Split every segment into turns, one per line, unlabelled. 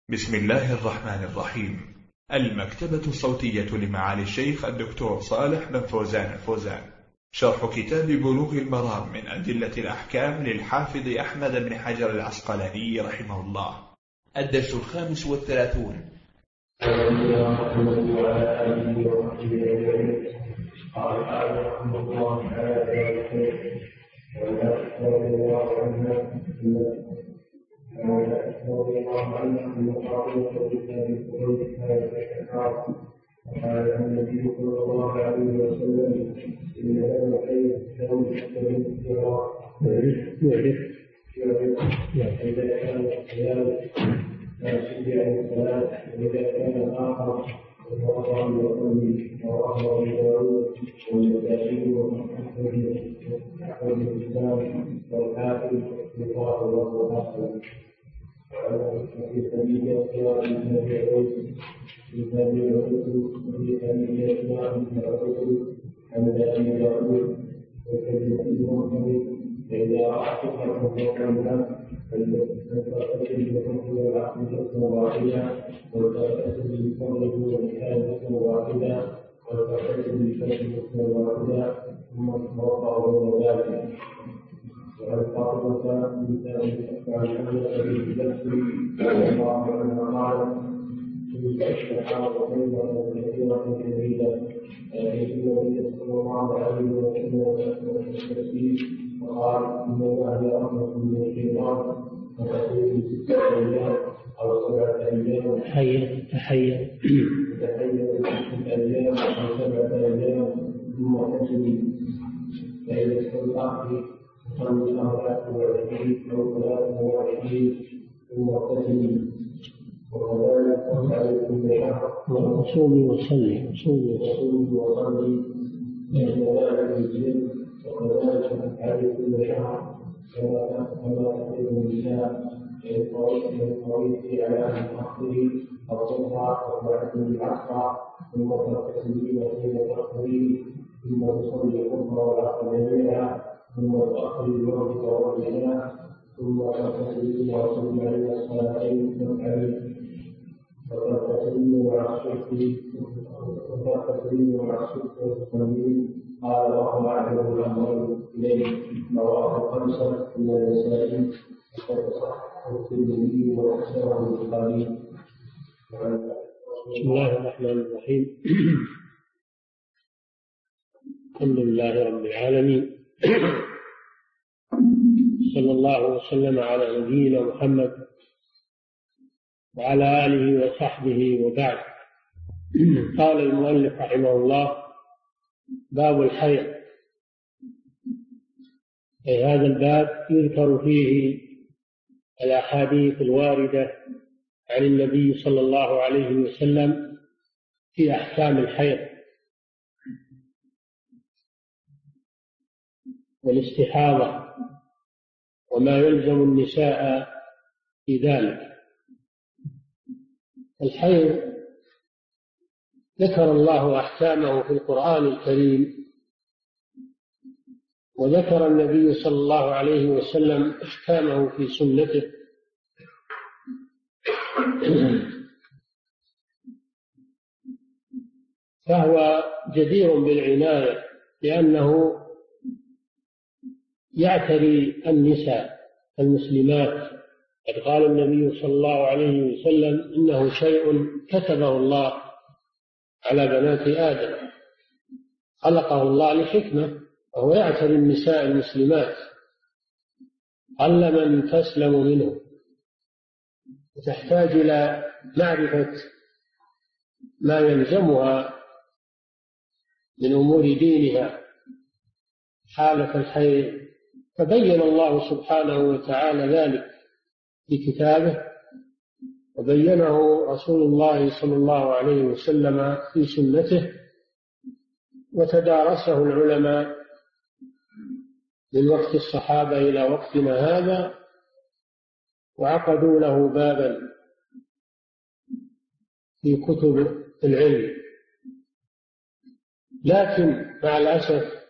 بسم الله الرحمن الرحيم. المكتبة الصوتية لمعالي الشيخ الدكتور صالح بن فوزان الفوزان، شرح كتاب بلوغ المرام من أدلة الأحكام للحافظ أحمد بن حجر العسقلاني رحمه الله، الدرس 35.
رضي الله عنه أن فاطمة بنت أبي قبيس وقال النبي صلى الله عليه وسلم إن له خير لو يحتمل الصراط إذا كان الصيام لا شجع الصلاة وإذا كان الآخر فوضع وصلي ورواه أبو داود والنسائي وأحمد الإسلام والحافظ لقاء الله حسنا. في سبيل القيام من العلم في سبيل العلم وفي سبيل القيام من العلم عند أبي داود وكذلك المؤمن فإذا رأى فكرة فوقها فلتأتي بحكم العقل حكما واحدا وتأتي بالفرد والحال حكما واحدا وتأتي بالفرد حكما واحدا ثم توضأ بين ذلك. وعن فاطمة بنت عن حمزة بن جبل رضي الله عنها قالت: كنت أشرح وكلمة كثيرة جديدة النبي صلى الله عليه وسلم التسبيح وقال: إن الله رحمة من الشيطان فتكون في 6 أيام أو 7 أيام
تحيّر
6 أيام أو 7 أيام ثم تسلم. فإذا استطعت صلي 24 أو 23 ثم تسلم. وكذلك تفعل كل شهر
وصومي وصلي
فإن ذلك يجزي. وكذلك تفعل كل شهر كما تفعل النساء من الطريق على أهل التقصير أو تقطع وتعد العصر ثم تغتسلين حين تقضين ثم تصلي الظهر والعصر جميعا ثم تؤخر المغرب والعشاء ثم تغتسلين وتصلي على الصلاتين تفعلين وتغتسلين مع الصدق والتصلين. قال: وهو أعلم الأمر إليه. رواه 5 من النسائي وقد صححه الترمذي وحسنه البخاري.
بسم الله الرحمن الرحيم. الحمد لله رب العالمين، صلى الله وسلم على نبينا محمد وعلى آله وصحبه وبعد. قال المؤلف رحمه الله: باب الحيض. أي هذا الباب يذكر فيه الأحاديث الواردة عن النبي صلى الله عليه وسلم في أحكام الحيض والاستحاضة وما يلزم النساء في ذلك. الحيض ذكر الله أحكامه في القرآن الكريم، وذكر النبي صلى الله عليه وسلم أحكامه في سنته، فهو جدير بالعناية لأنه يعتري النساء المسلمات. قد قال النبي صلى الله عليه وسلم: إنه شيء كتبه الله على بنات آدم، خلقه الله لحكمة، وهو يعتري النساء المسلمات، قل من تسلم منه، وتحتاج إلى معرفة ما يلزمها من أمور دينها حالة الحيض. فبين الله سبحانه وتعالى ذلك في كتابه، وبينه رسول الله صلى الله عليه وسلم في سنته، وتدارسه العلماء من وقت الصحابة إلى وقتنا هذا، وعقدوا له بابا في كتب العلم. لكن مع الأسف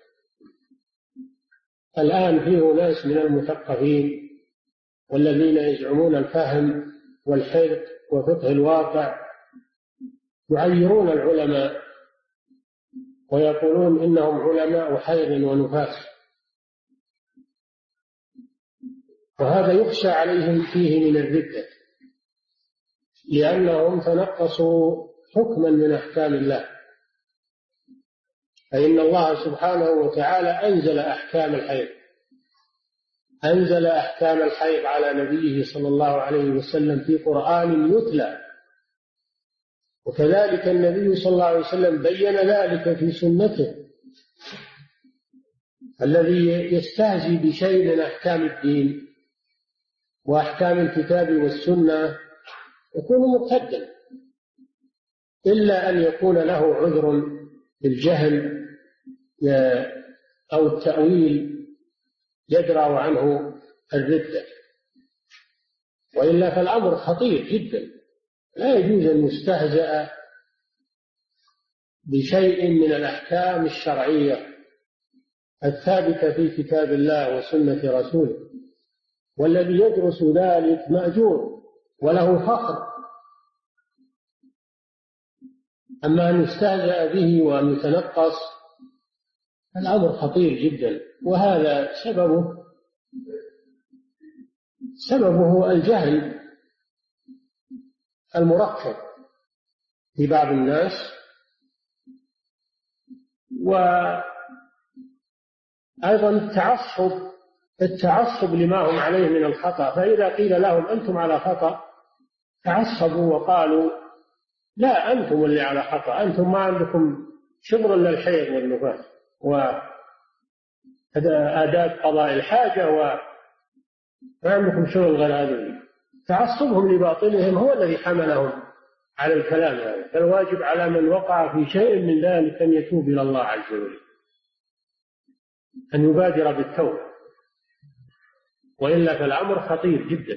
الآن فيه ناس من المثقفين والذين يزعمون الفهم والحرص وفقه الواقع يعيرون العلماء ويقولون إنهم علماء حيض ونفاس، وهذا يخشى عليهم فيه من الردة، لأنهم تنقصوا حكما من أحكام الله. فإن الله سبحانه وتعالى أنزل أحكام الحيض على نبيه صلى الله عليه وسلم في قرآن يتلى، وكذلك النبي صلى الله عليه وسلم بين ذلك في سنته. الذي يستهزي بشيء من أحكام الدين وأحكام الكتاب والسنة يكون مرتدا، إلا أن يكون له عذر بالجهل أو التأويل يدرأ عنه الردة، وإلا فالأمر خطير جدا. لا يجوز أن يستهزأ بشيء من الأحكام الشرعية الثابتة في كتاب الله وسنة رسوله، والذي يدرس ذلك مأجور وله فخر. أما أن يستهزأ به وأن يتنقص الأمر خطير جدا، وهذا سببه الجهل المركب في بعض الناس، وأيضا التعصب لما هم عليه من الخطأ. فإذا قيل لهم أنتم على خطأ تعصبوا وقالوا لا، أنتم اللي على خطأ، أنتم ما عندكم شغل إلا الحيض والنفاس وأداة قضاء الحاجة، وما عندكم شغل غير هذا. تعصبهم لباطلهم هو الذي حملهم على الكلام هذا. فالواجب على من وقع في شيء من ذلك أن يتوب إلى الله عز وجل، أن يبادر بالتوبة، وإلا فالأمر خطير جدا.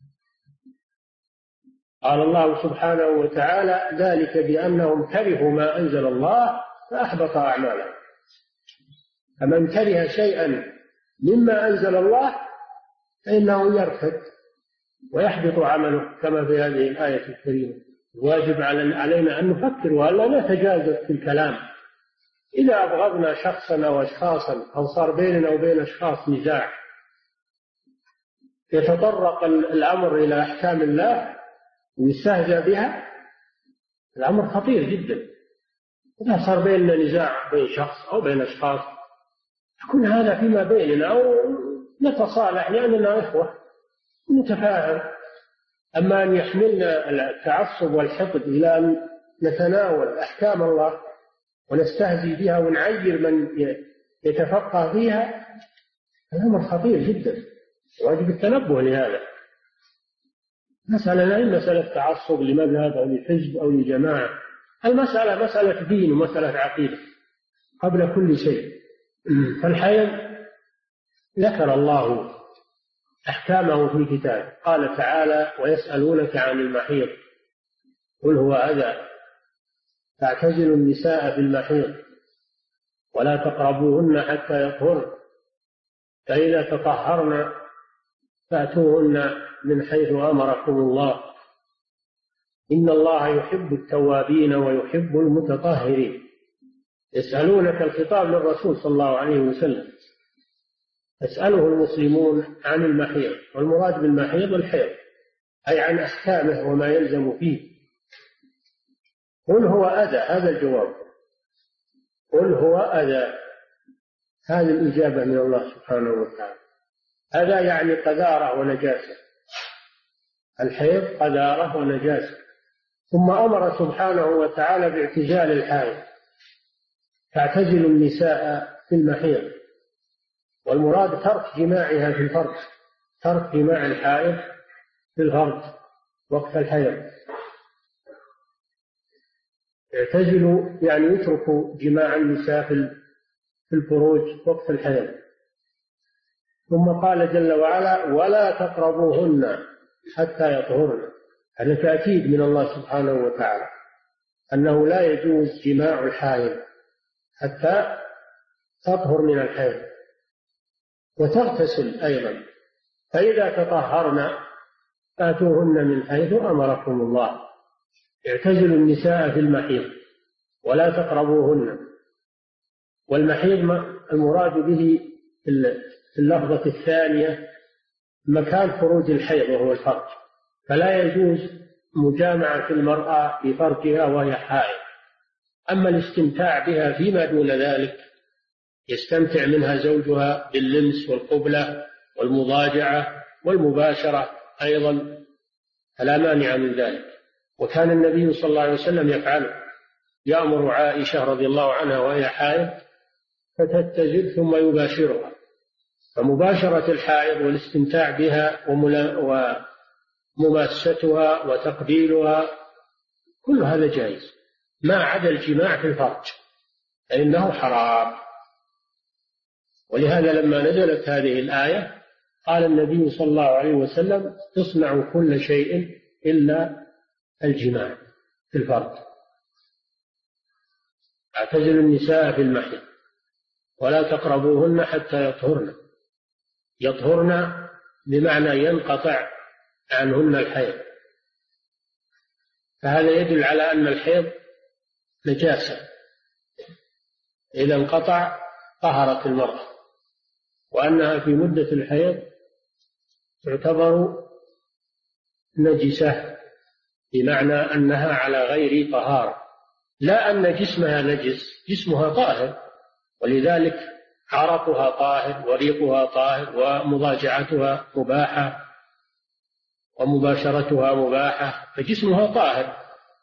قال الله سبحانه وتعالى ذلك بأنهم كرهوا ما أنزل الله فأحبط أعمالهم. فمن كره شيئا مما أنزل الله فإنه يرتد ويحبط عمله، كما في هذه الآية الكريمة. الواجب علينا أن نفكر وألا نتجاوز في الكلام. إذا أبغضنا شخصا أو أشخاصا أو صار بيننا وبين أشخاص نزاع يتطرق الأمر إلى أحكام الله ويستهزأ بها، الأمر خطير جدا. إذا صار بيننا نزاع بين شخص أو بين أشخاص يكون هذا فيما بيننا أو نتصالح لأننا إخوة نتفاهم. أما أن يحملنا التعصب والحقد إلى أن نتناول أحكام الله ونستهزي بها ونعير من يتفقه فيها، الأمر خطير جدا، واجب التنبه لهذا. مسألة لا مسألة تعصب لمذهب أو لحزب أو لجماعة، المسألة مسألة دين ومسألة عقيدة قبل كل شيء. فالحيض ذكر الله أحكامه في كتابه، قال تعالى ويسألونك عن المحيض قل هو أذى فاعتزلوا النساء في المحيض ولا تقربوهن حتى يطهرن فإذا تطهرن فأتوهن من حيث أمركم الله إن الله يحب التوابين ويحب المتطهرين. يسألونك الخطاب للرسول صلى الله عليه وسلم، يسأله المسلمون عن المحيض، والمراد بالمحيض الحيض أي عن أحكامه وما يلزم فيه. قل هو أذى، هذا الجواب، قل هو أذى، هذه الإجابة من الله سبحانه وتعالى. أذى يعني قذارة ونجاسة، الحيض قذارة ونجاسة. ثم أمر سبحانه وتعالى باعتزال الحائض، فاعتزلوا النساء في المحيض، والمراد ترك جماعها في الفرج، ترك جماع الحائض في الفرج وقت الحيض. اعتزلوا يعني يتركوا جماع النساء في الفروج وقت الحيض. ثم قال جل وعلا ولا تقربوهن حتى يطهرن، هذا تأكيد من الله سبحانه وتعالى أنه لا يجوز جماع الحائض حتى تطهر من الحيض، وتغتسل أيضا، فإذا تطهرن فاتوهن من حيث أمركم الله. اعتزلوا النساء في المحيض ولا تقربوهن. والمحيض المراد به في اللفظة الثانية مكان خروج الحيض وهو الفرج، فلا يجوز مجامعة المرأة بفرجها وهي حائض. أما الاستمتاع بها فيما دون ذلك يستمتع منها زوجها باللمس والقبلة والمضاجعة والمباشرة أيضا فلا مانع من ذلك. وكان النبي صلى الله عليه وسلم يفعله، يأمر عائشة رضي الله عنها وهي حائض فتتزل ثم يباشرها. فمباشرة الحائض والاستمتاع بها ومماستها وتقبيلها كل هذا جائز ما عدا الجماع في الفرج فإنه حرام. ولهذا لما نزلت هذه الآية قال النبي صلى الله عليه وسلم اصنعوا كل شيء إلا الجماع في الفرج. اعتزلوا النساء في المحيض ولا تقربوهن حتى يطهرن. يطهرن بمعنى ينقطع عنهن الحيض، فهذا يدل على أن الحيض نجاسة، إذا انقطع طهرت المرأة، وأنها في مدة الحيض تعتبر نجسة بمعنى أنها على غير طهارة، لا أن جسمها نجس، جسمها طاهر، ولذلك عرقها طاهر وريقها طاهر ومضاجعتها مباحة ومباشرتها مباحة، فجسمها طاهر.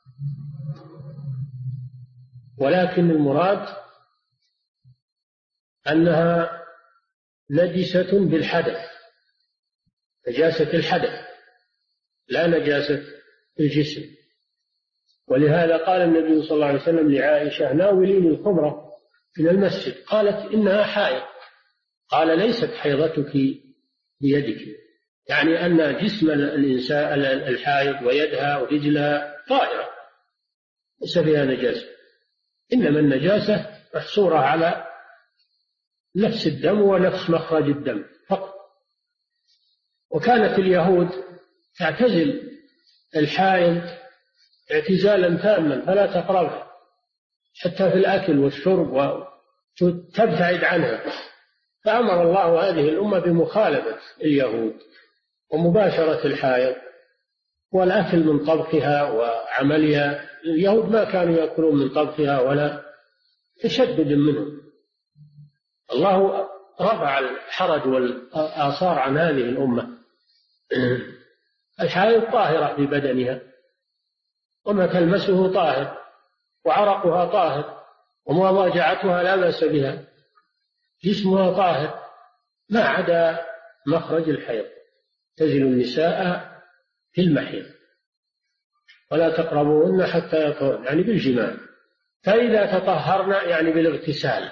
ولكن المراد أنها نجسة بالحدث، نجاسة الحدث لا نجاسة الجسم. ولهذا قال النبي صلى الله عليه وسلم لعائشة ناوليني الخمرة من المسجد، قالت إنها حائض، قال ليست حيضتك بيدك، يعني أن جسم الإنسان الحائض ويدها ورجلها طاهرة ليس فيها نجاسة، إنما النجاسة محصورة على نفس الدم ونفس مخرج الدم فقط. وكانت اليهود تعتزل الحائض اعتزالا تاما فلا تقربها حتى في الأكل والشرب وتبتعد عنها، فأمر الله هذه الأمة بمخالفة اليهود ومباشرة الحائض والأكل من طبخها وعملها. اليهود ما كانوا يأكلون من طبخها ولا تشدد منهم. الله رفع الحرج والآثار عن هذه الأمة. الحائض طاهرة في بدنها وما تلمسه طاهر وعرقها طاهر ومضاجعتها لا بأس بها، جسمها طاهر ما عدا مخرج الحيض. تزل النساء في المحيض ولا تقربوهن حتى يطهرن، يعني بالجماع. فإذا تطهرن يعني بالاغتسال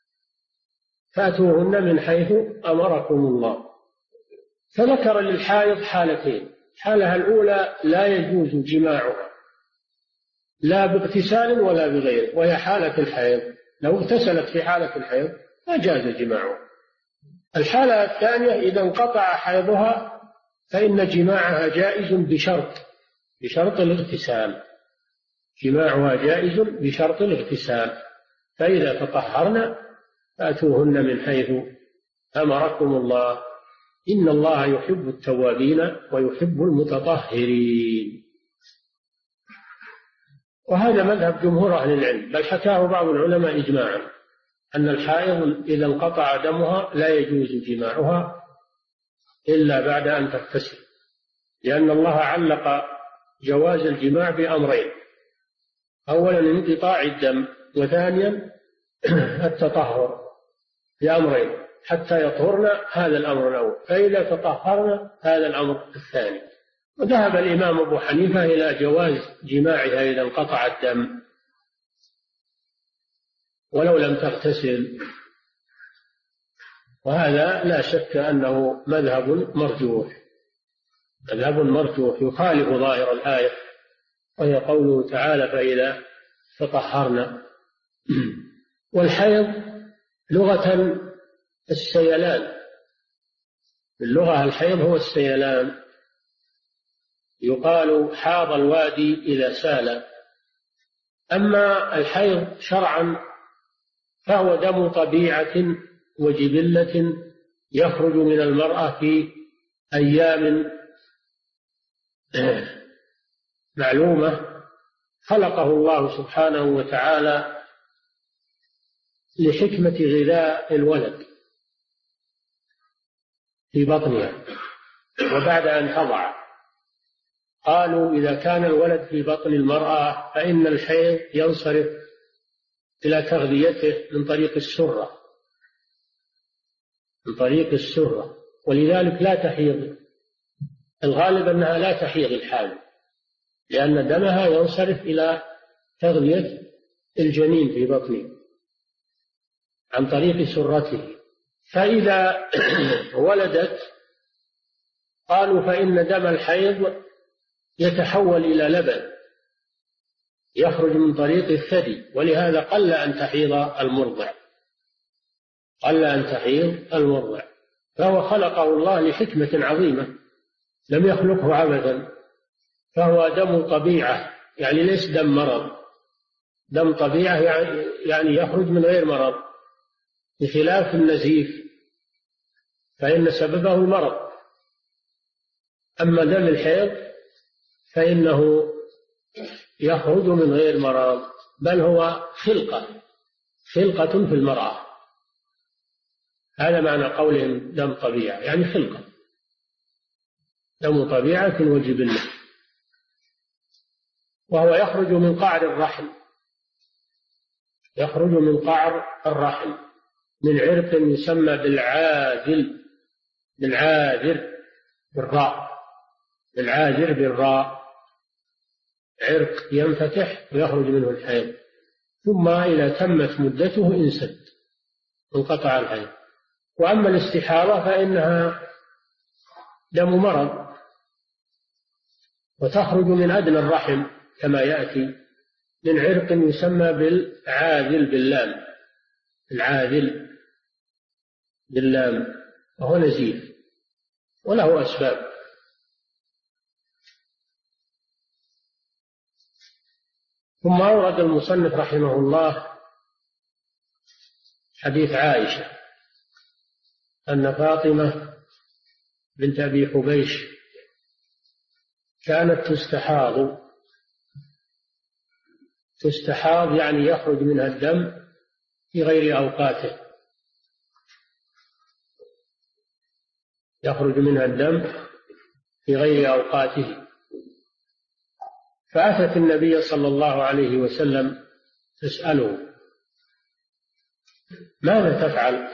فاتوهن من حيث أمركم الله. فذكر للحائض حالتين، الحالة الأولى لا يجوز جماعها لا باغتسال ولا بغيره، وهي حالة الحيض، لو اغتسلت في حالة الحيض فجاز جماعها. الحالة الثانية إذا انقطع حيضها فإن جماعها جائز بشرط الاغتسال، جماعها جائز بشرط الاغتسال. فإذا تطهرن فأتوهن من حيث أمركم الله، إن الله يحب التوابين ويحب المتطهرين. وهذا مذهب جمهور أهل العلم، بل حكاه بعض العلماء إجماعا أن الحائض إذا انقطع دمها لا يجوز جماعها إلا بعد أن تغتسل، لأن الله علق جواز الجماع بأمرين: أولا انقطاع الدم، وثانيا التطهر، بأمرين حتى يطهرن، هذا الأمر الأول، فإذا تطهرن هذا الأمر الثاني. وذهب الإمام أبو حنيفة إلى جواز جماعها إذا انقطع الدم ولو لم تغتسل، وهذا لا شك أنه مذهب مرجوح يخالف ظاهر الآية، وهي قوله تعالى فإذا تطهرن. والحيض لغة السيلان، باللغة الحيض هو السيلان، يقال حاض الوادي إذا سال. أما الحيض شرعا فهو دم طبيعة وجبلة يخرج من المرأة في أيام معلومة خلقه الله سبحانه وتعالى لحكمة غذاء الولد في بطنها وبعد أن تضع. قالوا إذا كان الولد في بطن المرأة فإن الحيض ينصرف إلى تغذيته من طريق السرة، من طريق السرة، ولذلك لا تحيض. الغالب أنها لا تحيض الحامل لأن دمها ينصرف إلى تغذية الجنين في بطنه عن طريق سرته. فإذا ولدت قالوا فإن دم الحيض يتحول إلى لبن يخرج من طريق الثدي، ولهذا قل أن تحيض المرضع، قل أن تحيض المرضع. فهو خلقه الله لحكمة عظيمة لم يخلقه عبثا، فهو دم طبيعة يعني ليس دم مرض. دم طبيعة يعني يخرج من غير مرض، بخلاف النزيف فإن سببه المرض. أما دم الحيض فإنه يخرج من غير مرض، بل هو خلقة في المرأة. هذا معنى قولهم دم طبيعة، يعني خلقة، دم طبيعة وجبلة. وهو يخرج من قعر الرحم، يخرج من قعر الرحم من عرق يسمى بالعاذل، بالعاذر بالراء، بالعاذر بالراء، عرق ينفتح ويخرج منه الحيض، ثم إذا تمت مدته انسد انقطع الحيض. وأما الاستحاضة فإنها دم مرض وتخرج من أدنى الرحم كما يأتي من عرق يسمى بالعاذل باللام، العاذل باللام، وهو نزيف وله أسباب. ثم أورد المصنف رحمه الله حديث عائشة أن فاطمة بنت أبي حبيش كانت تستحاض يعني يخرج منها الدم في غير أوقاته، يخرج منها الدم في غير أوقاته. فأتت النبي صلى الله عليه وسلم تسأله ماذا تفعل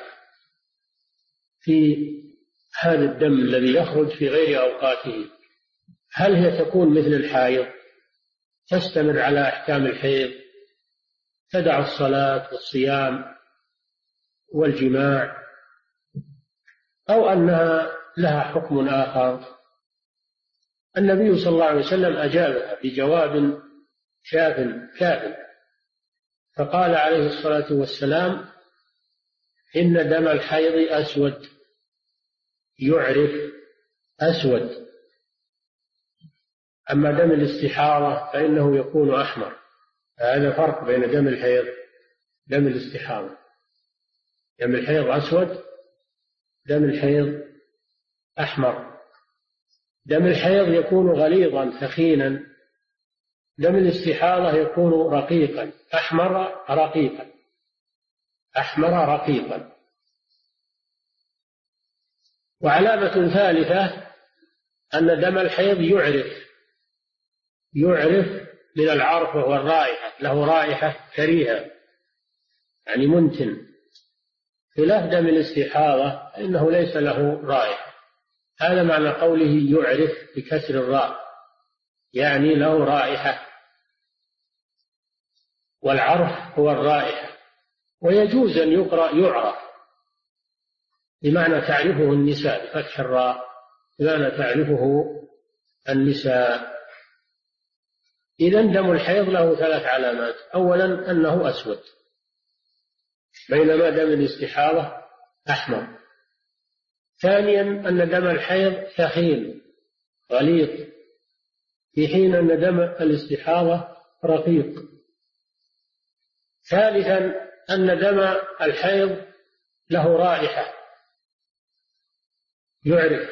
في هذا الدم الذي يخرج في غير أوقاته؟ هل هي تكون مثل الحائض تستمر على أحكام الحيض، تدع الصلاة والصيام والجماع، أو أنها لها حكم آخر؟ النبي صلى الله عليه وسلم أجابها بجواب كاف، فقال عليه الصلاة والسلام إن دم الحيض أسود يعرف أسود، أما دم الاستحاضة فإنه يكون أحمر. هذا فرق بين دم الحيض دم الاستحاضة. دم الحيض أسود، دم الحيض أحمر. دم الحيض يكون غليظا ثخينا، دم الاستحاضة يكون رقيقا أحمر رقيقا، أحمر رقيقا. وعلامة ثالثة أن دم الحيض يعرف من العرف وهو الرائحة، له رائحة كريهة يعني منتن، خلاف دم الاستحاضة إنه ليس له رائحة. هذا معنى قوله يعرف بكسر الراء، يعني له رائحة، والعرف هو الرائحة. ويجوز أن يقرأ يعرف بمعنى تعرفه النساء بفتح الراء، بمعنى تعرفه النساء. إذن دم الحيض له 3 علامات: أولا أنه أسود، بينما دم الاستحاضة أحمر. ثانيا أن دم الحيض ثخين غليظ في حين أن دم الاستحاضة رقيق. ثالثا أن دم الحيض له رائحة يعرف،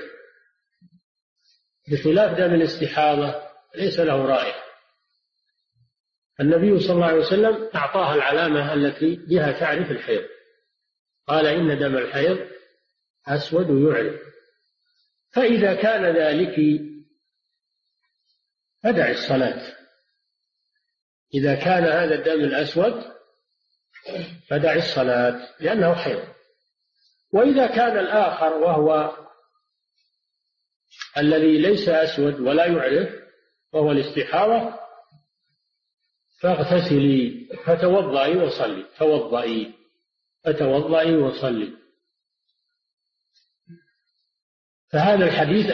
بخلاف دم الاستحاضة ليس له رائحة. النبي صلى الله عليه وسلم أعطاها العلامة التي بها تعرف الحيض، قال إن دم الحيض أسود يعرف. فإذا كان ذلك فدع الصلاة، إذا كان هذا الدم الأسود فدع الصلاة لأنه حيض. وإذا كان الآخر وهو الذي ليس أسود ولا يعرف وهو الاستحاضة فاغتسلي فتوضئي وصلي، فتوضئي وصلي. فهذا الحديث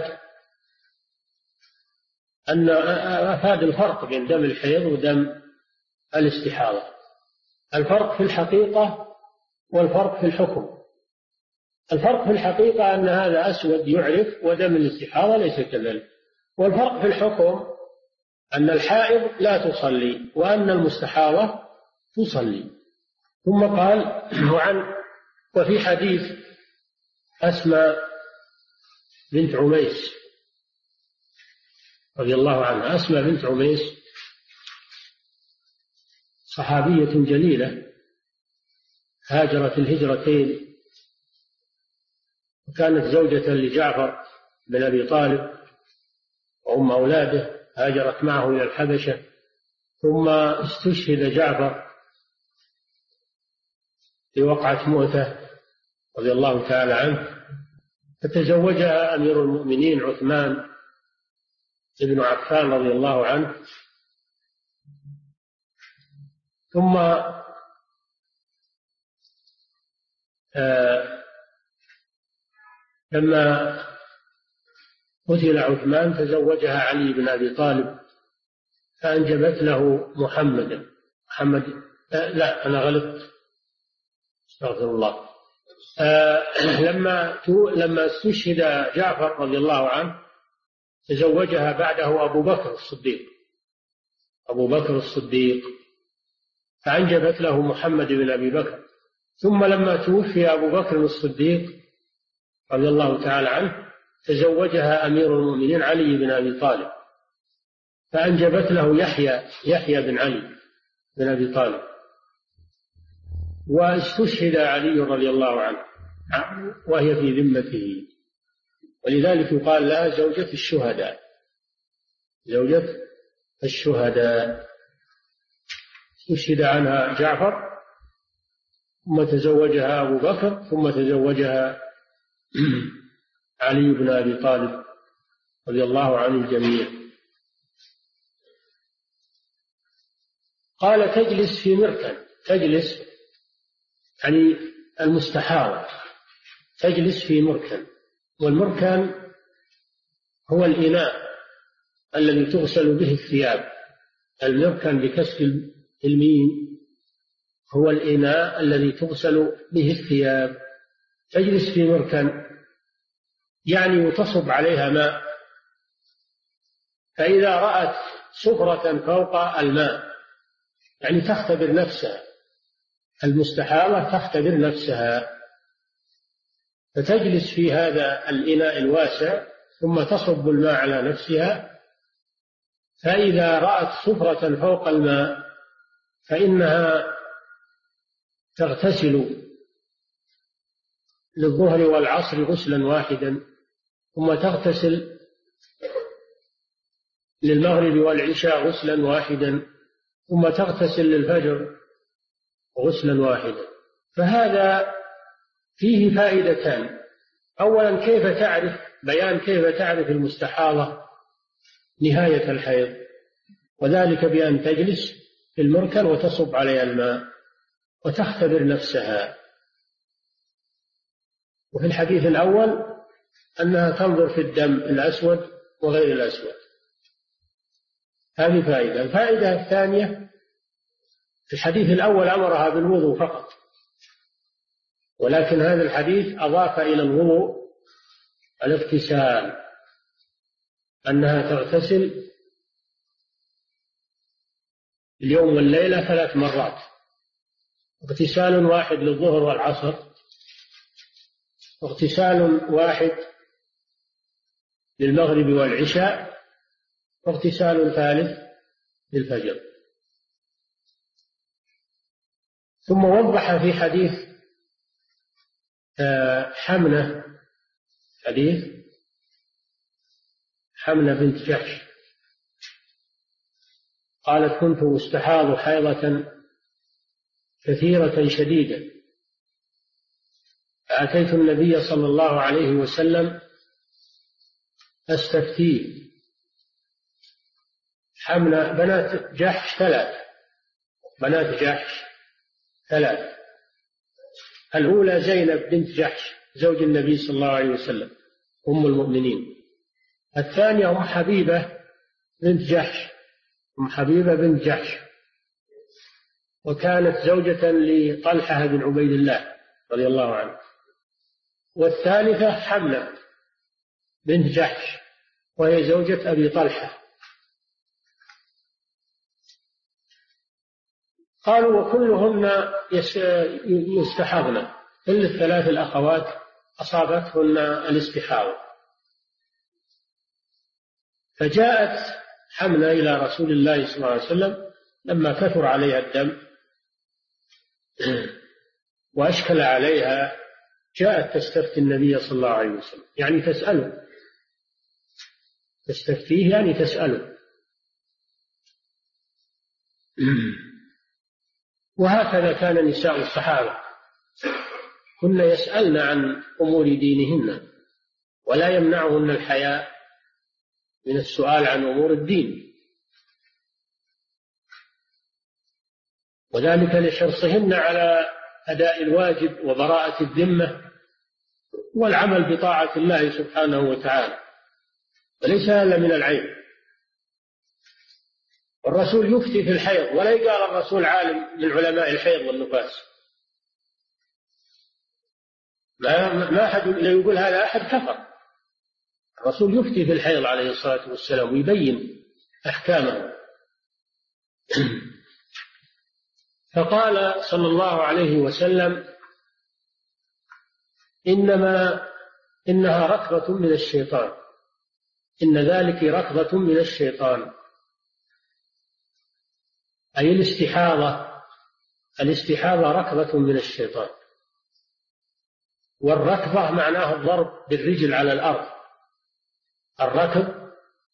أفاد الفرق بين دم الحيض ودم الاستحاضة، الفرق في الحقيقة والفرق في الحكم. الفرق في الحقيقة أن هذا أسود يعرف ودم الاستحاضة ليس كذلك، والفرق في الحكم أن الحائض لا تصلي وأن المستحاضة تصلي. ثم قال وفي حديث أسماء بنت عميس رضي الله عنها، أسماء بنت عميس صحابية جليلة هاجرت الهجرتين، وكانت زوجة لجعفر بن أبي طالب وأم أولاده، هاجرت معه إلى الحبشة، ثم استشهد جعفر في وقعة مؤتة رضي الله تعالى عنه، فتزوجها أمير المؤمنين عثمان بن عفان رضي الله عنه. ثم لما قتل عثمان تزوجها علي بن أبي طالب فأنجبت له محمد لا أنا غلطت، استغفر الله. لما استشهد جعفر رضي الله عنه تزوجها بعده أبو بكر الصديق فأنجبت له محمد بن أبي بكر. ثم لما توفي أبو بكر الصديق رضي الله تعالى عنه تزوجها أمير المؤمنين علي بن أبي طالب فأنجبت له يحيى بن علي بن أبي طالب. واستشهد علي رضي الله عنه وهي في ذمته، ولذلك يقال لها زوجة الشهداء. استشهد عنها جعفر ثم تزوجها أبو بكر ثم تزوجها علي بن أبي طالب رضي الله عن الجميع. قال تجلس في مركن، تجلس يعني المستحاضة تجلس في مركن، والمركن هو الإناء الذي تغسل به الثياب. المركن بكسر الميم هو الإناء الذي تغسل به الثياب. تجلس في مركن يعني تصب عليها ماء، فإذا رأت سفرة فوق الماء يعني تختبر نفسها، المستحاضة تختبر نفسها، فتجلس في هذا الإناء الواسع ثم تصب الماء على نفسها، فإذا رأت سفرة فوق الماء فإنها تغتسل للظهر والعصر غسلا واحدا، ثم تغتسل للمغرب والعشاء غسلا واحدا، ثم تغتسل للفجر غسلا واحدا. فهذا فيه فائدتان: أولا بيان كيف تعرف المستحاضة نهاية الحيض، وذلك بأن تجلس في المركن وتصب عليها الماء وتختبر نفسها. وفي الحديث الأول أنها تنظر في الدم الأسود وغير الأسود. هذه فائدة. الفائدة الثانية: في الحديث الأول أمرها بالوضوء فقط، ولكن هذا الحديث أضاف إلى الوضوء الاغتسال، أنها تغتسل اليوم والليلة 3 مرات، اغتسال واحد للظهر والعصر، واغتسال واحد للمغرب والعشاء، واغتسال ثالث للفجر. ثم وضح في حديث حمنة، حديث حمنة بنت جحش قالت: كنت استحاض حيضة كثيرة شديدة، فأتيت النبي صلى الله عليه وسلم أستفتيه. حمنة بنات جحش 3، بنات جحش 3، الأولى زينب بنت جحش زوج النبي صلى الله عليه وسلم أم المؤمنين، الثانية أم حبيبة بنت جحش، أم حبيبة بنت جحش، وكانت زوجة لطلحة بن عبيد الله رضي الله عنه، والثالثة حمنة بنت جحش وهي زوجة أبي طلحة. قالوا: وكلهن يستحضن، كل ال3 الأخوات أصابتهن الاستحاضة. فجاءت حمنة إلى رسول الله صلى الله عليه وسلم لما كثر عليها الدم وأشكل عليها، جاءت تستفتي النبي صلى الله عليه وسلم، يعني تسأله، تستفتيه يعني تسأله. وهكذا كان نساء الصحابة، كن يسألن عن أمور دينهن، ولا يمنعهن الحياء من السؤال عن أمور الدين، وذلك لحرصهن على أداء الواجب وبراءة الذمة والعمل بطاعة الله سبحانه وتعالى، وليس هذا من العيب. الرسول يفتي في الحيض، ولا يقال الرسول عالم من علماء الحيض والنفاس، ما أحد يقول هذا أحد كفر. الرسول يفتي في الحيض عليه الصلاة والسلام ويبين أحكامه. فقال صلى الله عليه وسلم: إنها ركضة من الشيطان، إن ذلك ركضة من الشيطان، أي الاستحاضة ركضة من الشيطان. والركضة معناه الضرب بالرجل على الأرض، الركض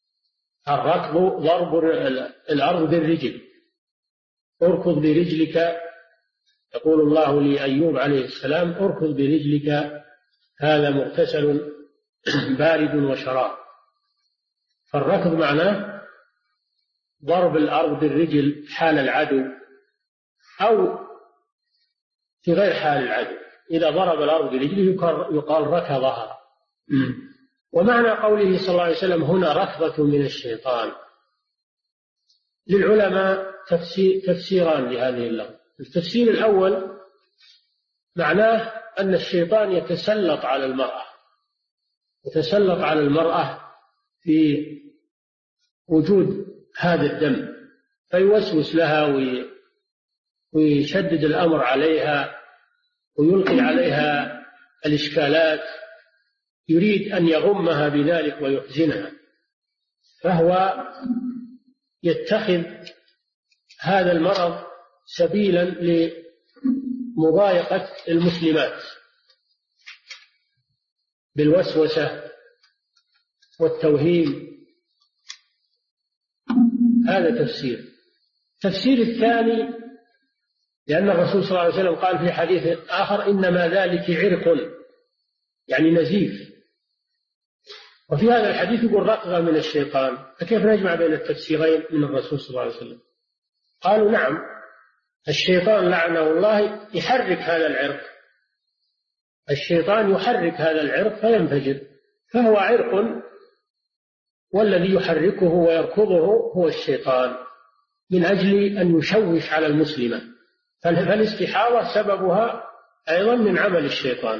ضرب الأرض بالرجل، اركض برجلك، يقول الله لأيوب عليه السلام: اركض برجلك هذا مغتسل بارد وشراب. فالركض معناه ضرب الأرض بالرجل حال العدو أو في غير حال العدو، إذا ضرب الأرض برجله يقال ركضها. ومعنى قوله صلى الله عليه وسلم هنا ركضة من الشيطان، للعلماء تفسيران لهذه اللفظة. التفسير الأول معناه أن الشيطان يتسلط على المرأة في وجود هذا الدم، فيوسوس لها ويشدد الأمر عليها ويلقي عليها الإشكالات، يريد أن يغمها بذلك ويحزنها، فهو يتخذ هذا المرض سبيلا لمضايقة المسلمات بالوسوسة والتوهيم. هذا تفسير الثاني، لأن الرسول صلى الله عليه وسلم قال في حديث آخر: إنما ذلك عرق، يعني نزيف. وفي هذا الحديث يقول ركضة من الشيطان، فكيف نجمع بين التفسيرين من الرسول صلى الله عليه وسلم؟ قالوا: نعم، الشيطان لعنه الله يحرك هذا العرق، الشيطان يحرك هذا العرق فينفجر، فهو عرق، والذي يحركه ويركضه هو الشيطان من أجل أن يشوش على المسلمة. فالاستحاضة سببها أيضا من عمل الشيطان،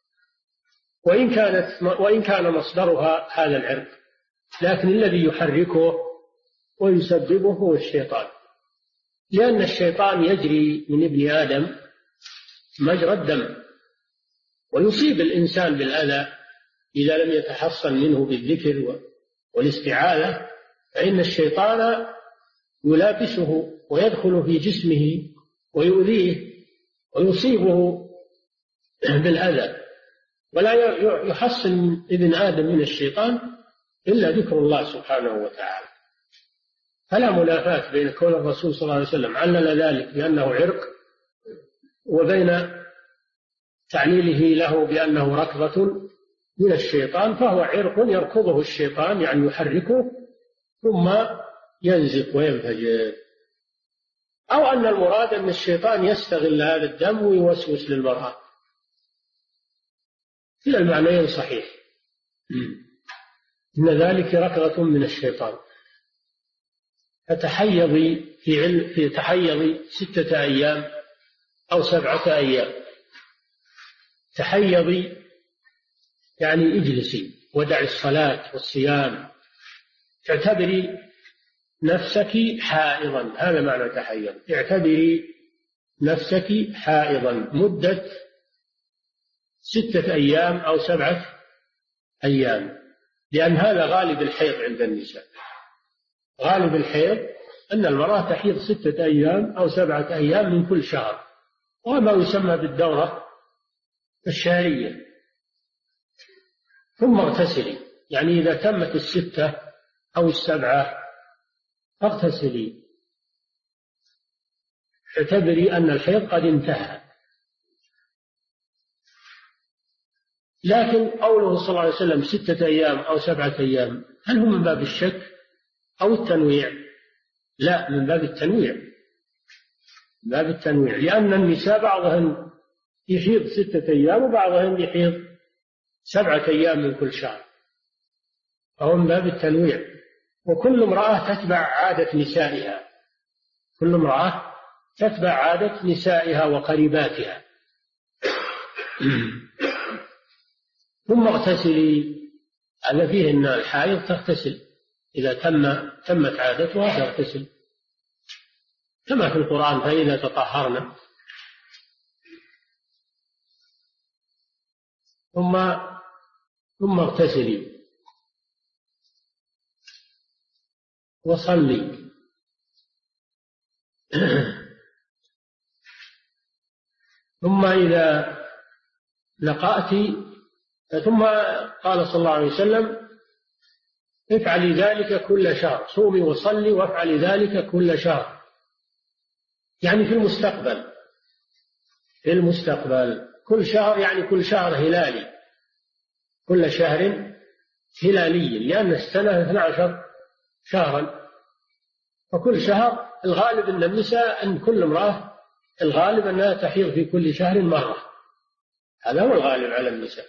وإن كان مصدرها هذا العرق، لكن الذي يحركه ويسببه هو الشيطان. لأن الشيطان يجري من ابن آدم مجرى الدم، ويصيب الإنسان بالأذى إذا لم يتحصن منه بالذكر والاستعاذة، فإن الشيطان يلابسه ويدخل في جسمه ويؤذيه ويصيبه بالأذى، ولا يحصن ابن آدم من الشيطان إلا ذكر الله سبحانه وتعالى. فلا منافاة بين كون الرسول صلى الله عليه وسلم علل ذلك بأنه عرق، وبين تعليله له بأنه ركضة من الشيطان، فهو عرق يركضه الشيطان، يعني يحركه ثم ينزف وينفجر. أو أن المراد أن الشيطان يستغل هذا الدم ويوسوس للمرأة، كلا المعنيين صحيح، إن ذلك ركضة من الشيطان. فتحيضي في تحيضي 6 أيام أو 7 أيام. تحيضي يعني اجلسي ودعي الصلاة والصيام، تعتبري نفسك حائضا، هذا معنى تحيض. اعتبري نفسك حائضا مدة 6 أيام أو 7 أيام، لأن هذا غالب الحيض عند النساء. غالب الحيض أن المرأة تحيض 6 أيام أو 7 أيام من كل شهر، وما يسمى بالدورة الشهرية. ثم اغتسلي، يعني إذا تمت 6 أو 7 اغتسلي، اعتبري أن الحيض قد انتهى. لكن قوله صلى الله عليه وسلم 6 أيام أو 7 أيام، هل هو من باب الشك أو التنويع؟ لا، من باب التنويع، من باب التنويع، لأن النساء بعضهن يحيض 6 أيام وبعضهن يحيض 7 أيام من كل شهر، فهو من باب التنويع. وكل امرأة تتبع عادة نسائها، كل امرأة تتبع عادة نسائها وقريباتها. ثم اغتسلي، هذا فيه أن الحائض تغتسل إذا تمت عادتها تغتسل، كما في القرآن فإذا تطهرنا. ثم اغتسلي وصلي. ثم إذا لقأت، ثم قال صلى الله عليه وسلم افعلي ذلك كل شهر، صومي وصلي وافعلي ذلك كل شهر، يعني في المستقبل، في المستقبل. كل شهر يعني كل شهر هلالي، كل شهر هلالي، لأن السنة 12 شهرا، وكل شهر الغالب أن النساء، أن كل امرأة الغالب أنها تحيض في كل شهر مرة، هذا هو الغالب على النساء.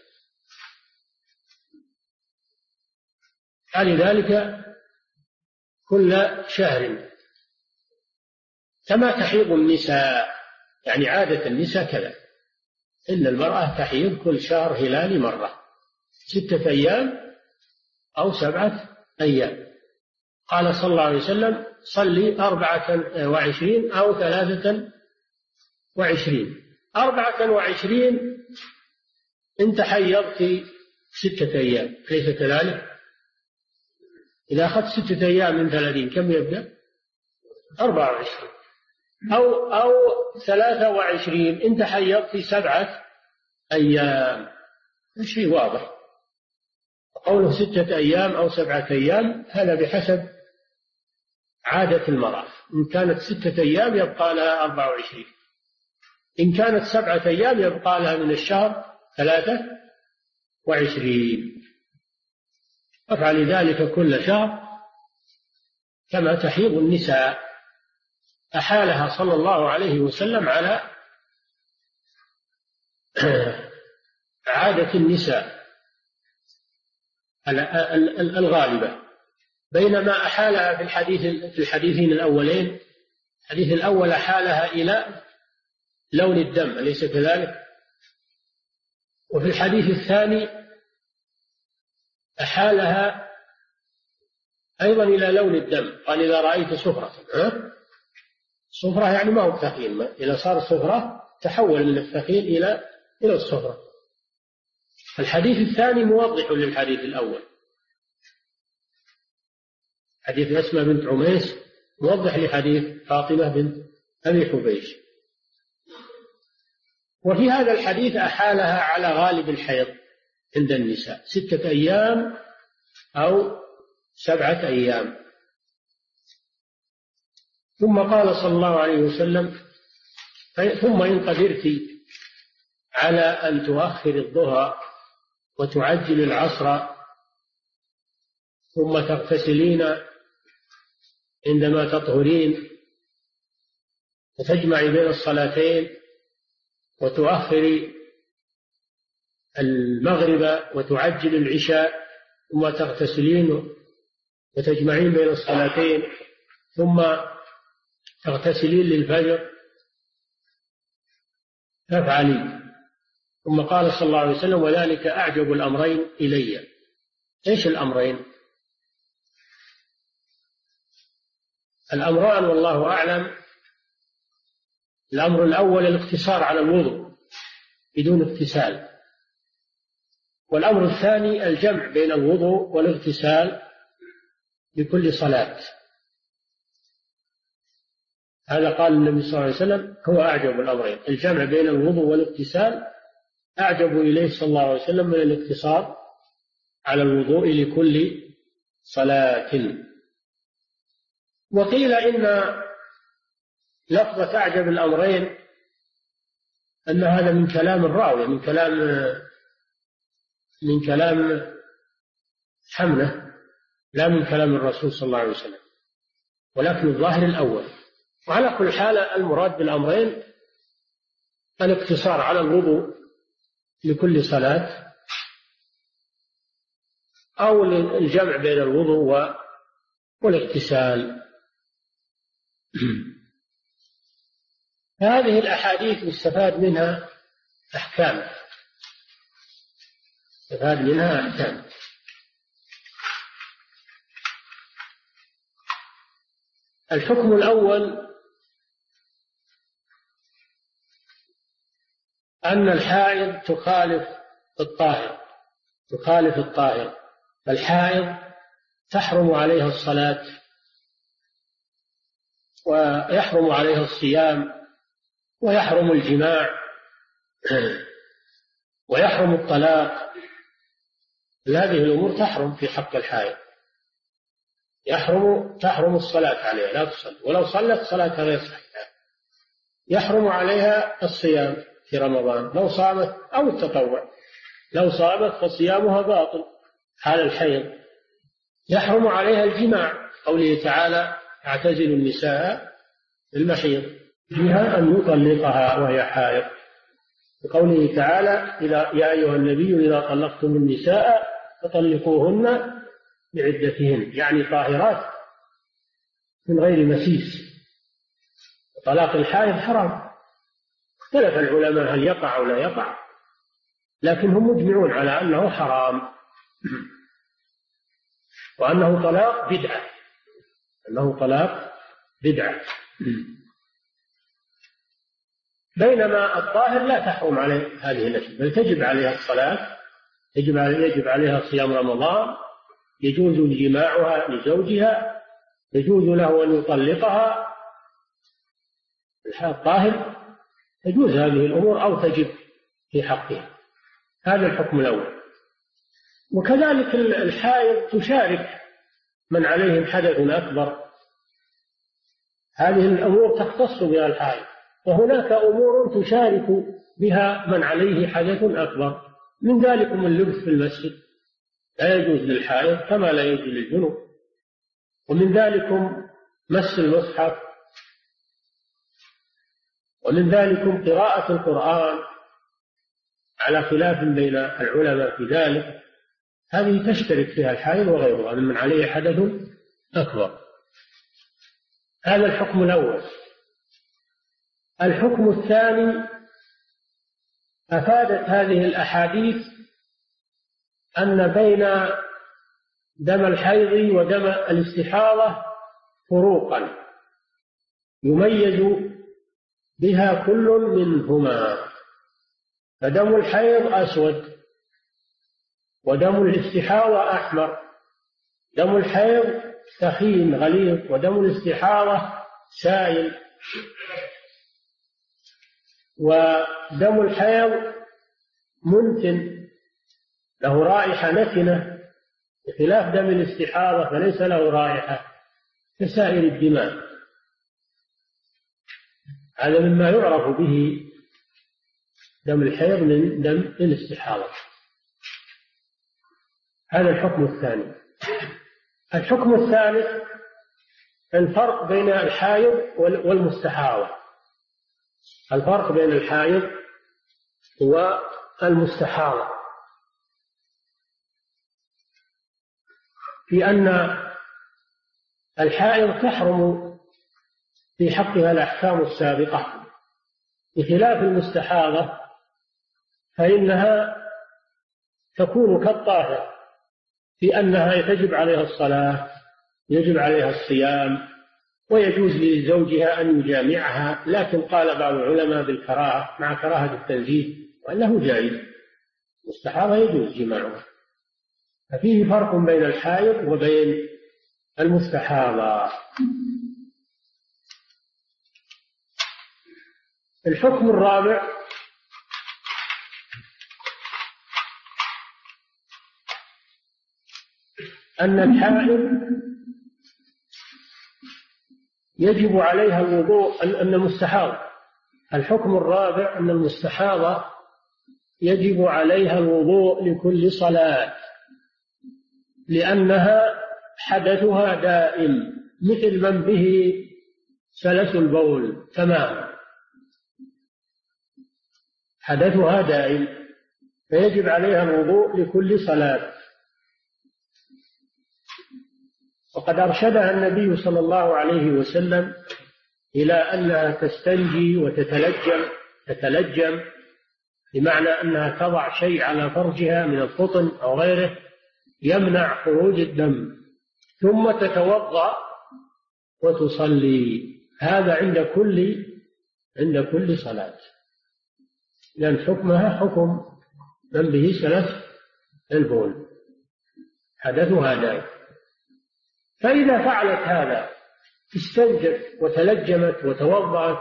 لذلك كل شهر كما تحيض النساء، يعني عادة النساء كذا، إن المرأة تحيض كل شهر هلالي مرة، 6 أيام أو 7 أيام. قال صلى الله عليه وسلم صلي 24 أو 23. 24 إن تحيضت 6 أيام، ليس كذلك؟ إذا أخذت 6 أيام من 30 كم يبدأ؟ 24. أو 23 إن تحيضت 7 أيام، شيء واضح. قوله 6 أيام أو 7 أيام هذا بحسب عادة المرأة، إن كانت 6 أيام يبقى لها 24، إن كانت 7 أيام يبقى لها من الشهر 23. افعل ذلك كل شهر كما تحيض النساء. أحالها صلى الله عليه وسلم على عادة النساء الغالبة، بينما أحالها في الحديثين الأولين. الحديث الأول أحالها إلى لون الدم، أليس كذلك؟ وفي الحديث الثاني أحالها أيضا إلى لون الدم، قال إذا رأيت صفرة الصفرة يعني ما هو ثقيل، إذا صار صفرة تحول من الثقيل إلى الصفرة. الحديث الثاني موضح للحديث الأول، حديث أسماء بنت عميس موضح لحديث فاطمة بنت أبي حبيش. وفي هذا الحديث أحالها على غالب الحيض عند النساء 6 أيام أو 7 أيام. ثم قال صلى الله عليه وسلم: ثم إن قدرت على أن تؤخر الظهر وتعجل العصر ثم تغتسلين عندما تطهرين وتجمعي بين الصلاتين وتؤخري المغرب وتعجل العشاء ثم تغتسلين وتجمعين بين الصلاتين ثم تغتسلين للفجر فافعلي. ثم قال صلى الله عليه وسلم: وذلك أعجب الأمرين إلي. إيش الأمرين؟ الأمران والله أعلم: الأمر الأول الاقتصار على الوضوء بدون اغتسال، والأمر الثاني الجمع بين الوضوء والاغتسال لكل صلاة. هذا قال النبي صلى الله عليه وسلم هو أعجب الأمرين، الجمع بين الوضوء والاغتسال أعجب إليه صلى الله عليه وسلم من الاقتصار على الوضوء لكل صلاة. وقيل إن لفظة أعجب الأمرين أن هذا من كلام الراوي، من كلام حمله، لا من كلام الرسول صلى الله عليه وسلم، ولكن الظاهر الأول. وعلى كل حال المراد بالأمرين الاقتصار على الوضوء لكل صلاة أو الجمع بين الوضوء والاغتسال. هذه الأحاديث يستفاد منها أحكام، يستفاد منها أحكام. الحكم الأول أن الحائض تخالف الطاهر. الحائض تحرم عليها الصلاة ويحرم عليها الصيام ويحرم الجماع ويحرم الطلاق. هذه الأمور تحرم في حق الحائض. تحرم الصلاة عليها، لا تصلي، ولو صلت صلاتها غير صحيحة. يحرم عليها الصيام في رمضان لو صامت، أو التطوع لو صامت فصيامها باطل حال الحيض. يحرم عليها الجماع، قوله تعالى: اعتزل النساء في المحيض، فيها أن يطلقها وهي حائض. وقوله تعالى: يا أيها النبي إذا طلقتم النساء فطلقوهن بعدتهن، يعني طاهرات من غير مسيس. طلاق الحائض حرام. اختلف العلماء هل يقع أو لا يقع، لكن هم مجمعون على أنه حرام، وأنه طلاق بدعة. بينما الطاهر لا تحرم عليه هذه الأشياء، بل تجب عليها الصلاة، يجب عليها صيام رمضان، يجوز جماعها لزوجها، يجوز له أن يطلقها. الطاهر تجوز هذه الأمور أو تجب في حقها. هذا الحكم الأول. وكذلك الحائض تشارك من عليهم حدث أكبر. هذه الأمور تختص بها الحائض، وهناك أمور تشارك بها من عليه حدث أكبر، من ذلك اللبس في المسجد لا يجوز للحائض كما لا يجوز للجنوب، ومن ذلك مس المصحف، ومن ذلك قراءة القرآن على خلاف بين العلماء في ذلك. هذه تشترك فيها الحائض وغيرها من عليه حدث أكبر. هذا الحكم الأول. الحكم الثاني: أفادت هذه الأحاديث أن بين دم الحيض ودم الاستحاضة فروقا، يميز بها كل منهما. فدم الحيض أسود، ودم الاستحاضة أحمر. دم الحيض ثخين غليظ، ودم الاستحاضة سائل. ودم الحيض منتن، له رائحة نتنة، بخلاف دم الاستحاضة فليس له رائحة كسائر الدماء. هذا مما يعرف به دم الحيض من دم الاستحاضة. هذا الحكم الثاني. الحكم الثالث الفرق بين الحائض والمستحاضة. الفرق بين الحائض والمستحاضة في أن الحائض تحرم في حقها الأحكام السابقة، بخلاف المستحاضة فإنها تكون كالطاهر في أنها تجب عليها الصلاة، يجب عليها الصيام، ويجوز لزوجها أن يجامعها، لكن قال بعض العلماء بالكراهة مع كراهة التنزيه، وأنه جائز. المستحاضة يجوز جماعها. ففيه فرق بين الحائض وبين المستحاضة. الحكم الرابع أن الحائض يجب عليها الوضوء. أن المستحاضة، الحكم الرابع أن المستحاضة يجب عليها الوضوء لكل صلاة، لأنها حدثها دائم مثل من به سلس البول تماما، حدثها دائم، فيجب عليها الوضوء لكل صلاة. وقد أرشدها النبي صلى الله عليه وسلم إلى أنها تستنجي وتتلجم، بمعنى أنها تضع شيء على فرجها من القطن أو غيره يمنع خروج الدم، ثم تتوضأ وتصلي. هذا عند كل صلاة، لأن حكمها حكم من به سلس البول، حدثها دائم. فإذا فعلت هذا، استنجت وتلجمت وتوضأت،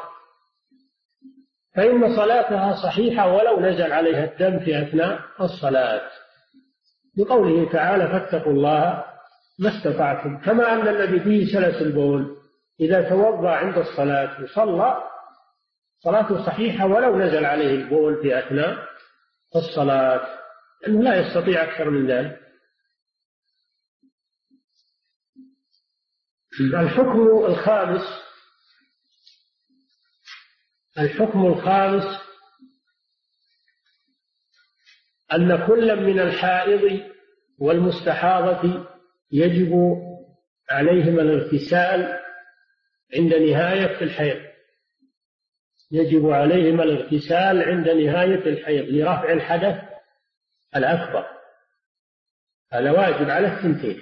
فإن صلاتها صحيحة ولو نزل عليها الدم في أثناء الصلاة، لقوله تعالى: فاتقوا الله ما استطعتم. كما أن الذي فيه سلس البول إذا توضأ عند الصلاة وصلى صلاته صحيحة ولو نزل عليه البول في أثناء الصلاة، لأنه لا يستطيع أكثر من ذلك. الحكم الخامس أن كل من الحائض والمستحاضة يجب عليهما الاغتسال عند نهاية الحيض، يجب عليهما الاغتسال عند نهاية الحيض لرفع الحدث الأكبر. هذا واجب على الثنتين،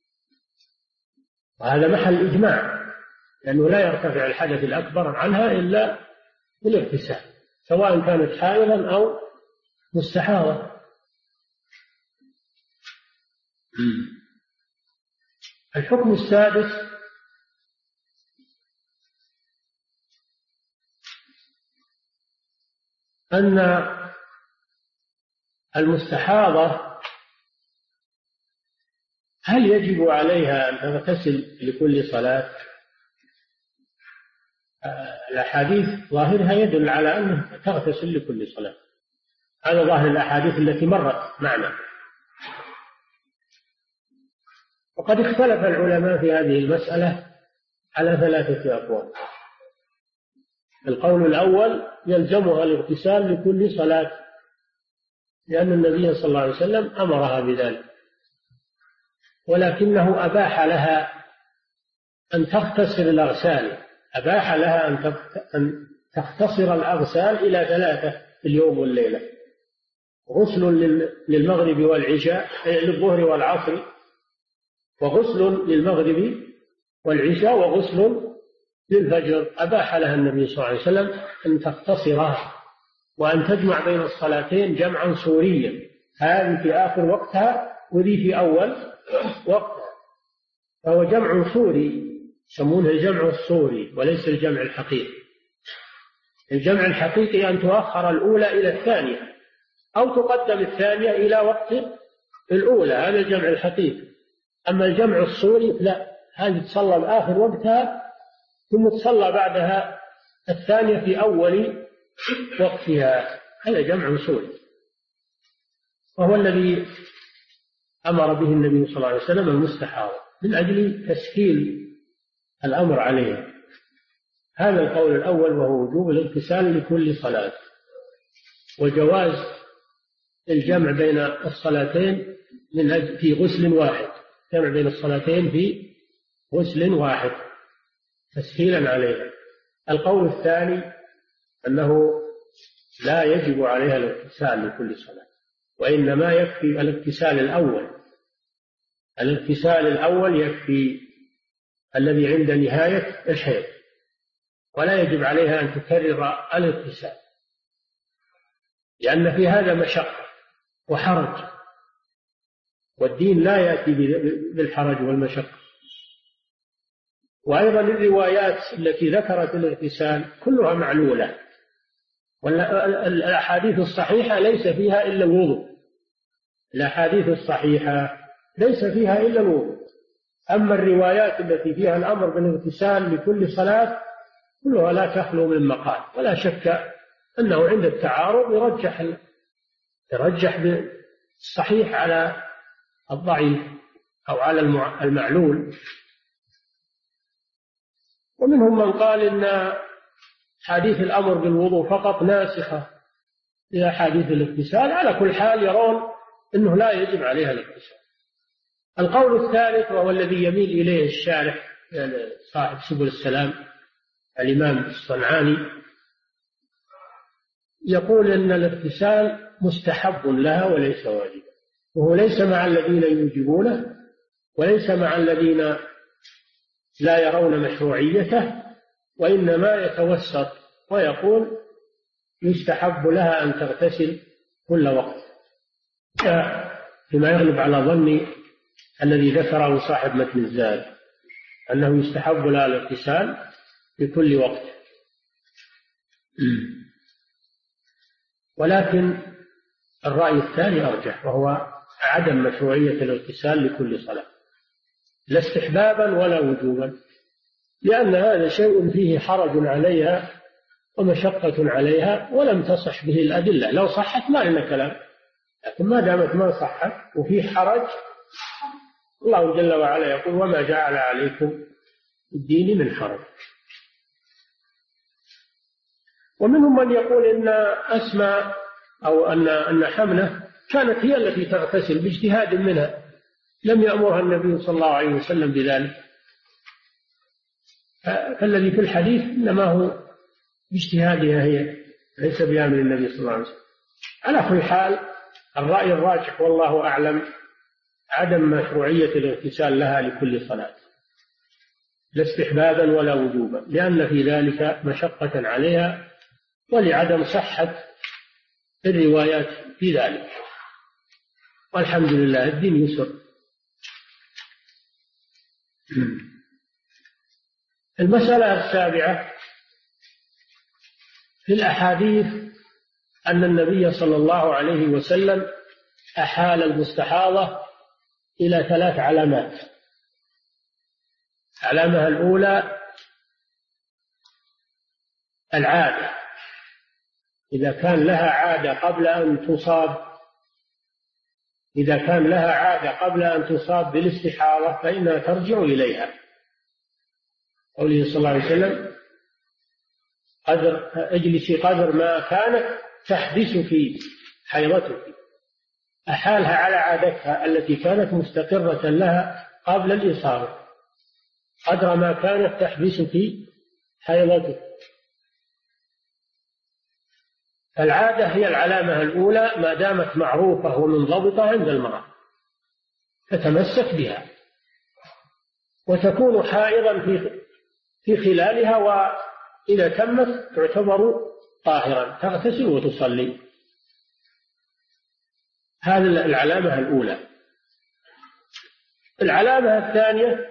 وهذا محل إجماع، لأنه لا يرتفع الحدث الأكبر عنها إلا بالاغتسال، سواء كانت حائضا أو مستحاضة. الحكم السادس أن المستحاضة هل يجب عليها أن تغتسل لكل صلاة؟ الأحاديث ظاهرها يدل على أنها تغتسل لكل صلاة، هذا ظاهر الأحاديث التي مرت معنا. وقد اختلف العلماء في هذه المسألة على 3 أقوال. القول الأول: يلزمها الاغتسال لكل صلاة، لأن النبي صلى الله عليه وسلم أمرها بذلك، ولكنه أباح لها أن تختصر الأغسال، أباح لها أن تختصر الأغسال إلى 3 في اليوم والليلة: غسل للمغرب والعشاء، للظهر والعصر، وغسل للمغرب والعشاء، وغسل للفجر أباح لها النبي صلى الله عليه وسلم أن تختصرها وأن تجمع بين الصلاتين جمعا صوريا، هذه في آخر وقتها وذي في أول وقتها، فهو جمع صوري يسمونه الجمع الصوري وليس الجمع الحقيقي. الجمع الحقيقي أن تؤخر الأولى إلى الثانية أو تقدم الثانية إلى وقت الأولى، هذا الجمع الحقيقي. أما الجمع الصوري لا، هذه تصلى بآخر وقتها ثم تصلى بعدها الثانية في أول وقتها، هذا جمع صوري، وهو الذي أمر به النبي صلى الله عليه وسلم المستحاضة من أجل تسهيل الأمر عليها. هذا القول الأول وهو وجوب الاغتسال لكل صلاة، وجواز الجمع بين الصلاتين من أجل في غسل واحد، جمع بين الصلاتين في غسل واحد تسهيلا عليها. القول الثاني أنه لا يجب عليها الاغتسال لكل صلاة، وإنما يكفي الاغتسال الأول. الاغتسال الأول يكفي الذي عند نهاية الحيض، ولا يجب عليها أن تكرر الاغتسال، لأن في هذا مشقة وحرج، والدين لا يأتي بالحرج والمشقة. وأيضا الروايات التي ذكرت الاغتسال كلها معلولة، والأحاديث الصحيحة ليس فيها إلا الوضوء، الأحاديث الصحيحة ليس فيها إلا الوضوء. أما الروايات التي فيها الأمر بالاغتسال لكل صلاة كلها لا تخلو من مقال، ولا شك أنه عند التعارض يرجح بالصحيح على الضعيف أو على المعلول. ومنهم من قال إن حديث الأمر بالوضوء فقط ناسخة إلى حديث الاغتسال. على كل حال يرون أنه لا يجب عليها الاغتسال. القول الثالث وهو الذي يميل إليه الشارح صاحب سبل السلام الإمام الصنعاني، يقول إن الاغتسال مستحب لها وليس واجبا، وهو ليس مع الذين يوجبونه وليس مع الذين لا يرون مشروعيته، وإنما يتوسط ويقول يستحب لها أن تغتسل كل وقت، فيما يغلب على ظني الذي ذكره صاحب متن الزاد أنه يستحب لها الاغتسال في كل وقت. ولكن الرأي الثاني أرجح، وهو عدم مشروعية الاغتسال لكل صلاة، لا استحبابا ولا وجوبا، لأن هذا شيء فيه حرج عليها ومشقة عليها ولم تصح به الأدلة. لو صحت ما لنا كلام، لكن ما دامت ما صحت وفيه حرج، الله جل وعلا يقول وما جعل عليكم الدين من حرج. ومنهم من يقول إن أسماء أو أن حمنة كانت هي التي تغتسل باجتهاد منها، لم يأمرها النبي صلى الله عليه وسلم بذلك، فالذي في الحديث إنما هو باجتهادها هي، ليس بأمر النبي صلى الله عليه وسلم. على كل حال الرأي الراجح والله أعلم عدم مشروعية الاغتسال لها لكل صلاة، لا استحبابا ولا وجوبا، لأن في ذلك مشقة عليها ولعدم صحة الروايات في ذلك. والحمد لله الدين يسر. المسألة السابعة في الأحاديث أن النبي صلى الله عليه وسلم أحال المستحاضة إلى 3 علامات. العلامة الأولى العادة، إذا كان لها عادة قبل أن تصاب، إذا كان لها عادة قبل أن تصاب بالاستحاضة فإنها ترجع إليها. قوله صلى الله عليه وسلم اجلسي قدر ما كانت تحبسك حيضتك، أحالها على عادتها التي كانت مستقرة لها قبل الإصابة، قدر ما كانت تحبسك حيضتك. العادة هي العلامة الأولى ما دامت معروفة ومنضبطة عند المرأة فتمسك بها، وتكون حائضا في خلالها، وإذا تمت تعتبر طاهرا، تغتسل وتصلي. هذه العلامة الأولى. العلامة الثانية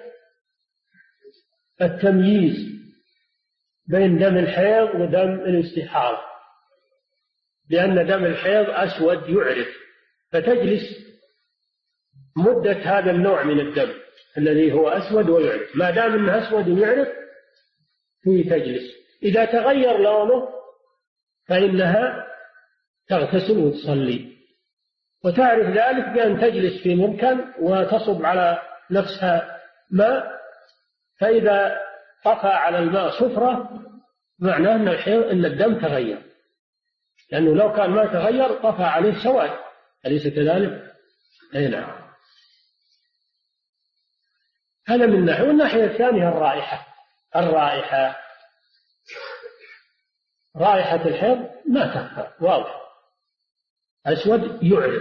التمييز بين دم الحيض ودم الاستحاضة، لأن دم الحيض أسود يعرف، فتجلس مدة هذا النوع من الدم الذي هو أسود ويعرف، ما دام أنه أسود يعرف فيه تجلس. إذا تغير لونه فإنها تغتسل وتصلي، وتعرف ذلك بأن تجلس في مكان وتصب على نفسها ماء، فإذا طفى على الماء صفرة معناه أن الدم تغير، لأنه لو كان ما تغير طفى عليه سواد، أليس كذلك؟ أي نعم. هذا من ناحية. والناحية الثانية رائحة الحيض ما تخفى، واضح، أسود يعرف.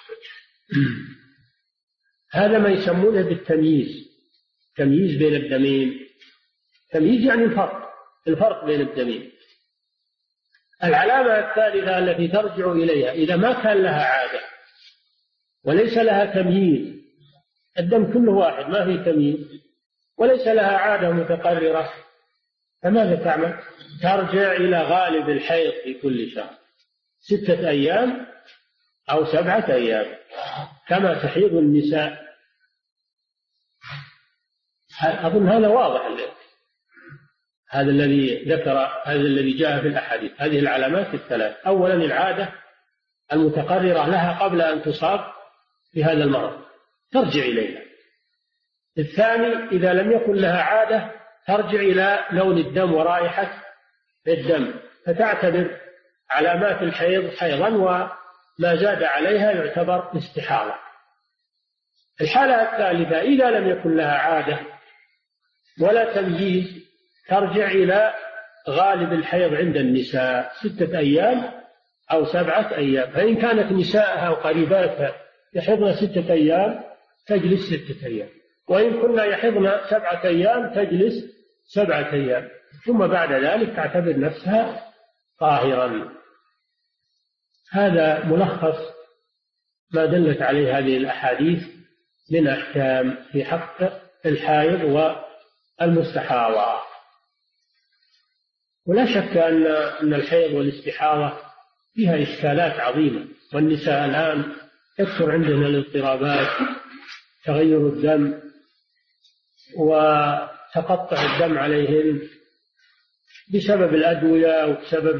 هذا ما يسمونه بالتمييز، تمييز بين الدمين. تمييز يعني الفرق بين الدمين. العلامة الثالثة التي ترجع إليها إذا ما كان لها عادة وليس لها تمييز، الدم كله واحد ما فيه تمييز، وليس لها عادة متقررة، فماذا تعمل؟ ترجع إلى غالب الحيض في كل شهر 6 أيام أو 7 أيام كما تحيض النساء. أظن هذا واضح. هذا الذي هذا الذي جاء في الأحاديث. هذه العلامات الثلاث: أولا العادة المتقررة لها قبل أن تصاب بهذا المرض ترجع إليها. الثاني إذا لم يكن لها عادة ترجع إلى لون الدم ورائحة الدم، فتعتبر علامات الحيض حيضا، وما زاد عليها يعتبر استحاضة. الحالة الثالثة إذا لم يكن لها عادة ولا تمييز ترجع إلى غالب الحيض عند النساء 6 أيام أو 7 أيام، فإن كانت نساءها وقريباتها يحضن 6 أيام تجلس 6 أيام، وإن كنا يحضن 7 أيام تجلس 7 أيام، ثم بعد ذلك تعتبر نفسها طاهرا. هذا ملخص ما دلت عليه هذه الأحاديث من أحكام في حق الحائض والمستحاضة. ولا شك أن الحيض والاستحاضة فيها إشكالات عظيمة، والنساء الآن يكثر عندنا الاضطرابات، تغير الدم وتقطع الدم عليهن بسبب الأدوية وبسبب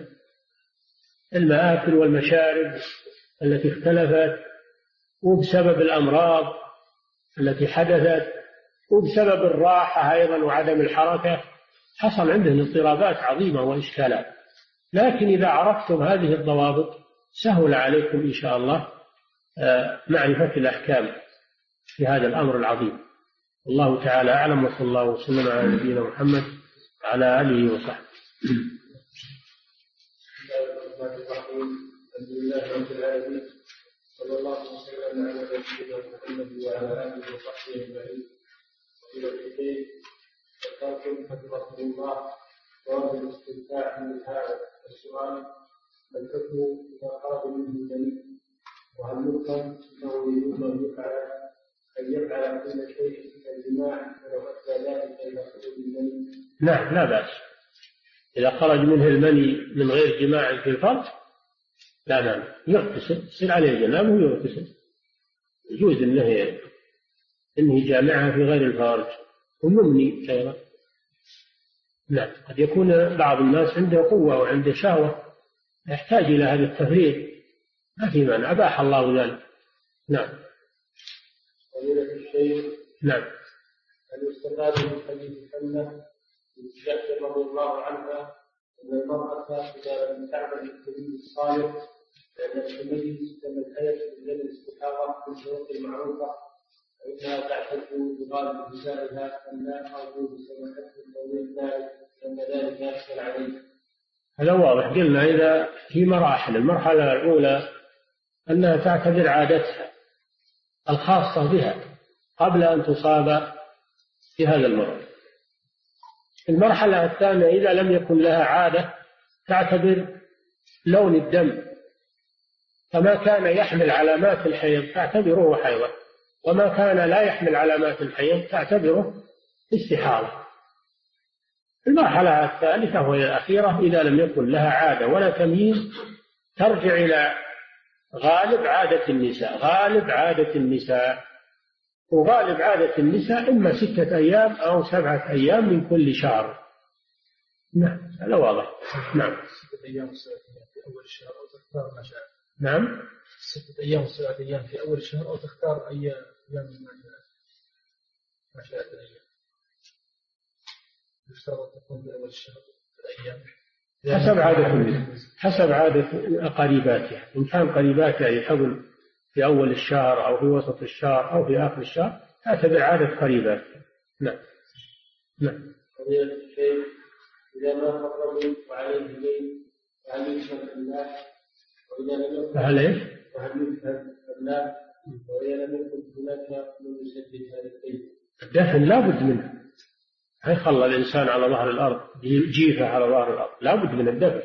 المآكل والمشارب التي اختلفت، وبسبب الأمراض التي حدثت، وبسبب الراحة أيضا وعدم الحركة. حصل عندهم اضطرابات عظيمة وإشكالات، لكن إذا عرفتم هذه الضوابط سهل عليكم إن شاء الله معرفة الأحكام في هذا الأمر العظيم. الله تعالى أعلم، وصلى الله وسلم على نبينا محمد وعلى آله وصحبه.
الحمد لله رب العالمين، صلى الله وسلم على نبينا محمد وعلى آله وصحبه أجمعين. وإلى الحديث ذكرتم حفظكم الله جواز الاستمتاع من هذا السؤال: ما الحكم إذا خرج منه الدليل؟ وهل يفهم أنه يجوز أن يفعل كل شيء كالجماع ولو أدى ذلك إلى خروج الدليل؟
نعم، لا بأس. إذا خرج منه المني من غير جماع في الفرج لا نعم، يغتسل، يصير عليه جنابه ويغتسل. يجوز إنه جامعها في غير الفرج ويمني أيضا. نعم، قد يكون بعض الناس عنده قوة وعنده شهوة يحتاج إلى هذا التفريغ، ما في مانع، أباح الله ذلك. نعم.
فضيلة الشيخ،
نعم.
هل يستفاد من حديث حمزة بنت جحش رضي الله عنها أن المرأة إذا لم تعمل التمييز الصالح لأن التمييز كما الحيض من الاستحاضة في الشروط المعروفة فإنها تعتد بغالب نسائها أن لا أرجو بسماحة التوضيح ذلك لأن ذلك يشكل عليه؟
هذا واضح. قلنا إذا في مراحل، المرحلة الأولى أنها تعتبر عادتها الخاصة بها قبل أن تصاب بهذا المرض، المرحلة الثانية إذا لم يكن لها عادة تعتبر لون الدم، فما كان يحمل علامات الحيض تعتبره حيضا، وما كان لا يحمل علامات الحيض تعتبره استحاضة. المرحلة الثالثة وهي الأخيرة إذا لم يكن لها عادة ولا تمييز ترجع إلى غالب عادة النساء. وغالب عادة النساء إما 6 أيام أو 7 أيام من كل شهر. نعم هذا واضح. نعم
6 أيام و7 أيام في أول الشهر أو تختار ما شاء.
نعم
6 أيام و7 أيام في أول الشهر أو تختار أي أيام ما شاء الأيام. يشترط تكون في أول الشهر الأيام
حسب عادة قريباتها. إن كان قريباتها يحضن في أول الشهر أو في وسط الشهر أو في آخر الشهر تعتبر عادة قريباتها. نعم.
فضيلة الشيخ إذا مات الرجل وعليه دين فهل يشهد بالله؟ وإذا لم يكن
فهل إيش؟
فهل يشهد بالله؟ وإذا لم يكن هناك من يسدد هذا الدين؟
الدفن لا بد منه. ما يخلى الإنسان على ظهر الأرض جيفة على ظهر الأرض، لا بد من الدفن.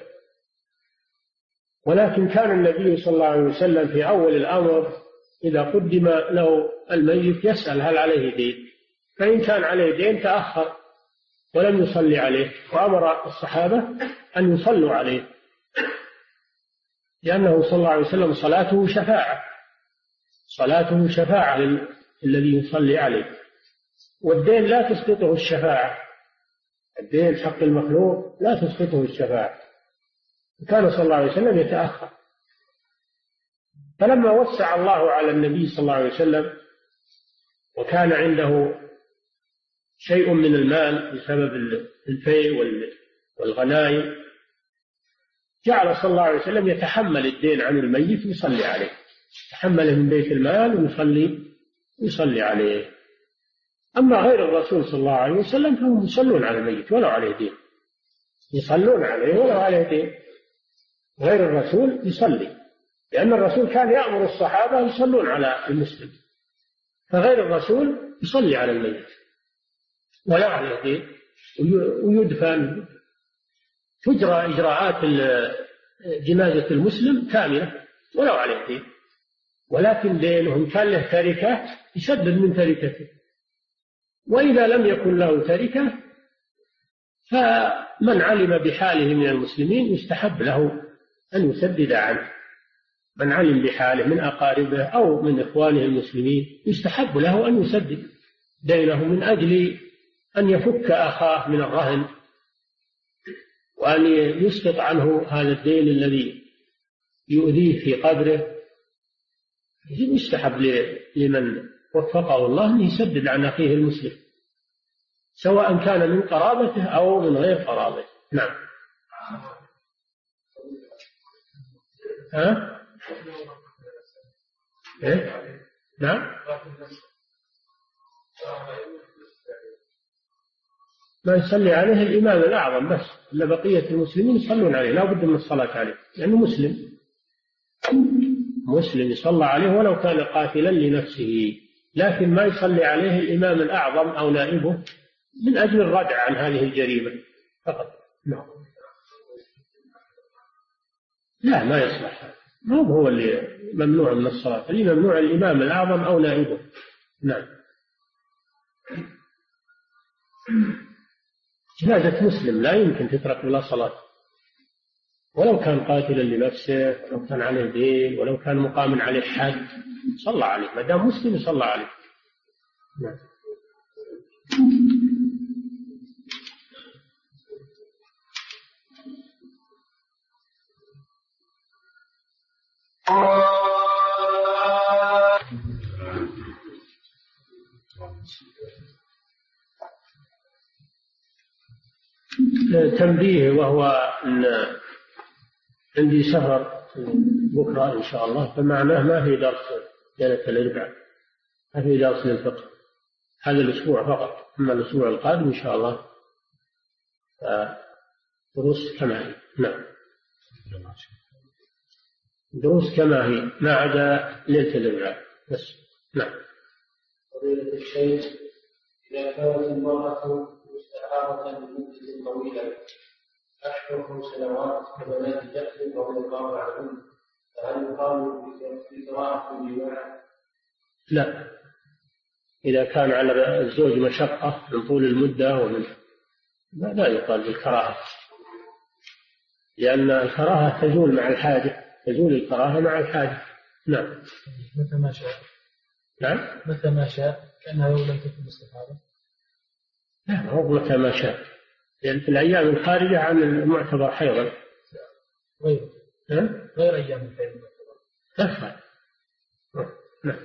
ولكن كان النبي صلى الله عليه وسلم في أول الأمر إذا قدم له الميت يسأل هل عليه دين، فإن كان عليه دين تأخر ولم يصلي عليه، وأمر الصحابة أن يصلوا عليه، لأنه صلى الله عليه وسلم صلاته شفاعة للذي يصلي عليه. والدين لا تسقطه الشفاعة، الدين حق المخلوق لا تسقطه الشفاعة. كان صلى الله عليه وسلم يتأخر، فلما وسع الله على النبي صلى الله عليه وسلم وكان عنده شيء من المال بسبب الفيء والغنائم، جعل صلى الله عليه وسلم يتحمل الدين عن الميت ويصلي عليه، يتحمله من بيت المال ويصلي عليه. أما غير الرسول صلى الله عليه وسلم فهم يصلون على الميت ولو عليه دين، يصلون عليه ولو عليه دين. غير الرسول يصلي، لأن الرسول كان يأمر الصحابة يصلون على المسلم، فغير الرسول يصلي على الميت ولا عليه دين ويدفن. تجرى إجراءات جنازة المسلم كاملة ولو عليه دين، ولكن دينهم كان له تركة يسدد من تركته. وإذا لم يكن له تركة فمن علم بحاله من المسلمين يستحب له أن يسدد عنه. من علم بحاله من أقاربه أو من إخوانه المسلمين يستحب له أن يسدد دينه من أجل أن يفك أخاه من الرهن، وأن يسقط عنه هذا الدين الذي يؤذيه في قبره. يستحب لمن وفقه الله أن يسدد عن أخيه المسلم، سواء كان من قرابته أو من غير قرابته. نعم. إيه؟ نعم. ما يصلي عليه الإمام الأعظم بس، إلا بقية المسلمين يصلون عليه، لا بد من الصلاة عليه لأنه مسلم يصلى عليه ولو كان قاتلا لنفسه، لكن ما يصلي عليه الإمام الأعظم أو نائبه من أجل الردع عن هذه الجريمة فقط. لا ما يصلح، ما هو اللي ممنوع من الصلاة، اللي ممنوع الإمام الأعظم أو نائبه. نعم. جنازة مسلم لا يمكن تترك بلا صلاة، ولو كان قاتلا لنفسه، ولو كان عليه دين، ولو كان مقام عليه حد صلى عليه، ما دام مسلم يصلى عليه. نعم. تنبيه، وهو أن عندي سفر بكرة إن شاء الله، فمعناه ما في درس ليلة الأربعاء، ما في درس للفقه هذا الأسبوع فقط، أما الأسبوع القادم إن شاء الله دروس كما هي. نعم. دروس كما هي ما عدا ليلة الأربعاء بس. نعم.
فضيلة الشيخ إذا كانت المرأة مستحاضة لمدة طويلة أشهر سنوات كبنات جحر رضي الله عنهم، فهل يقال بقراءة الجماع؟
لا، إذا كان على الزوج مشقة من طول المدة لا يقال بالكراهة، لأن الكراهة تزول مع الحاجة، تزول الكراهة مع الحاجة. نعم.
متى ما شاء.
نعم.
متى ما شاء، كأنها لو لم تكن استحاضة.
لا، هو متى ما شاء، لأن في الأيام الخارجة عن المعتبر حيضا.
غير أيام الحيض.
لا. نعم.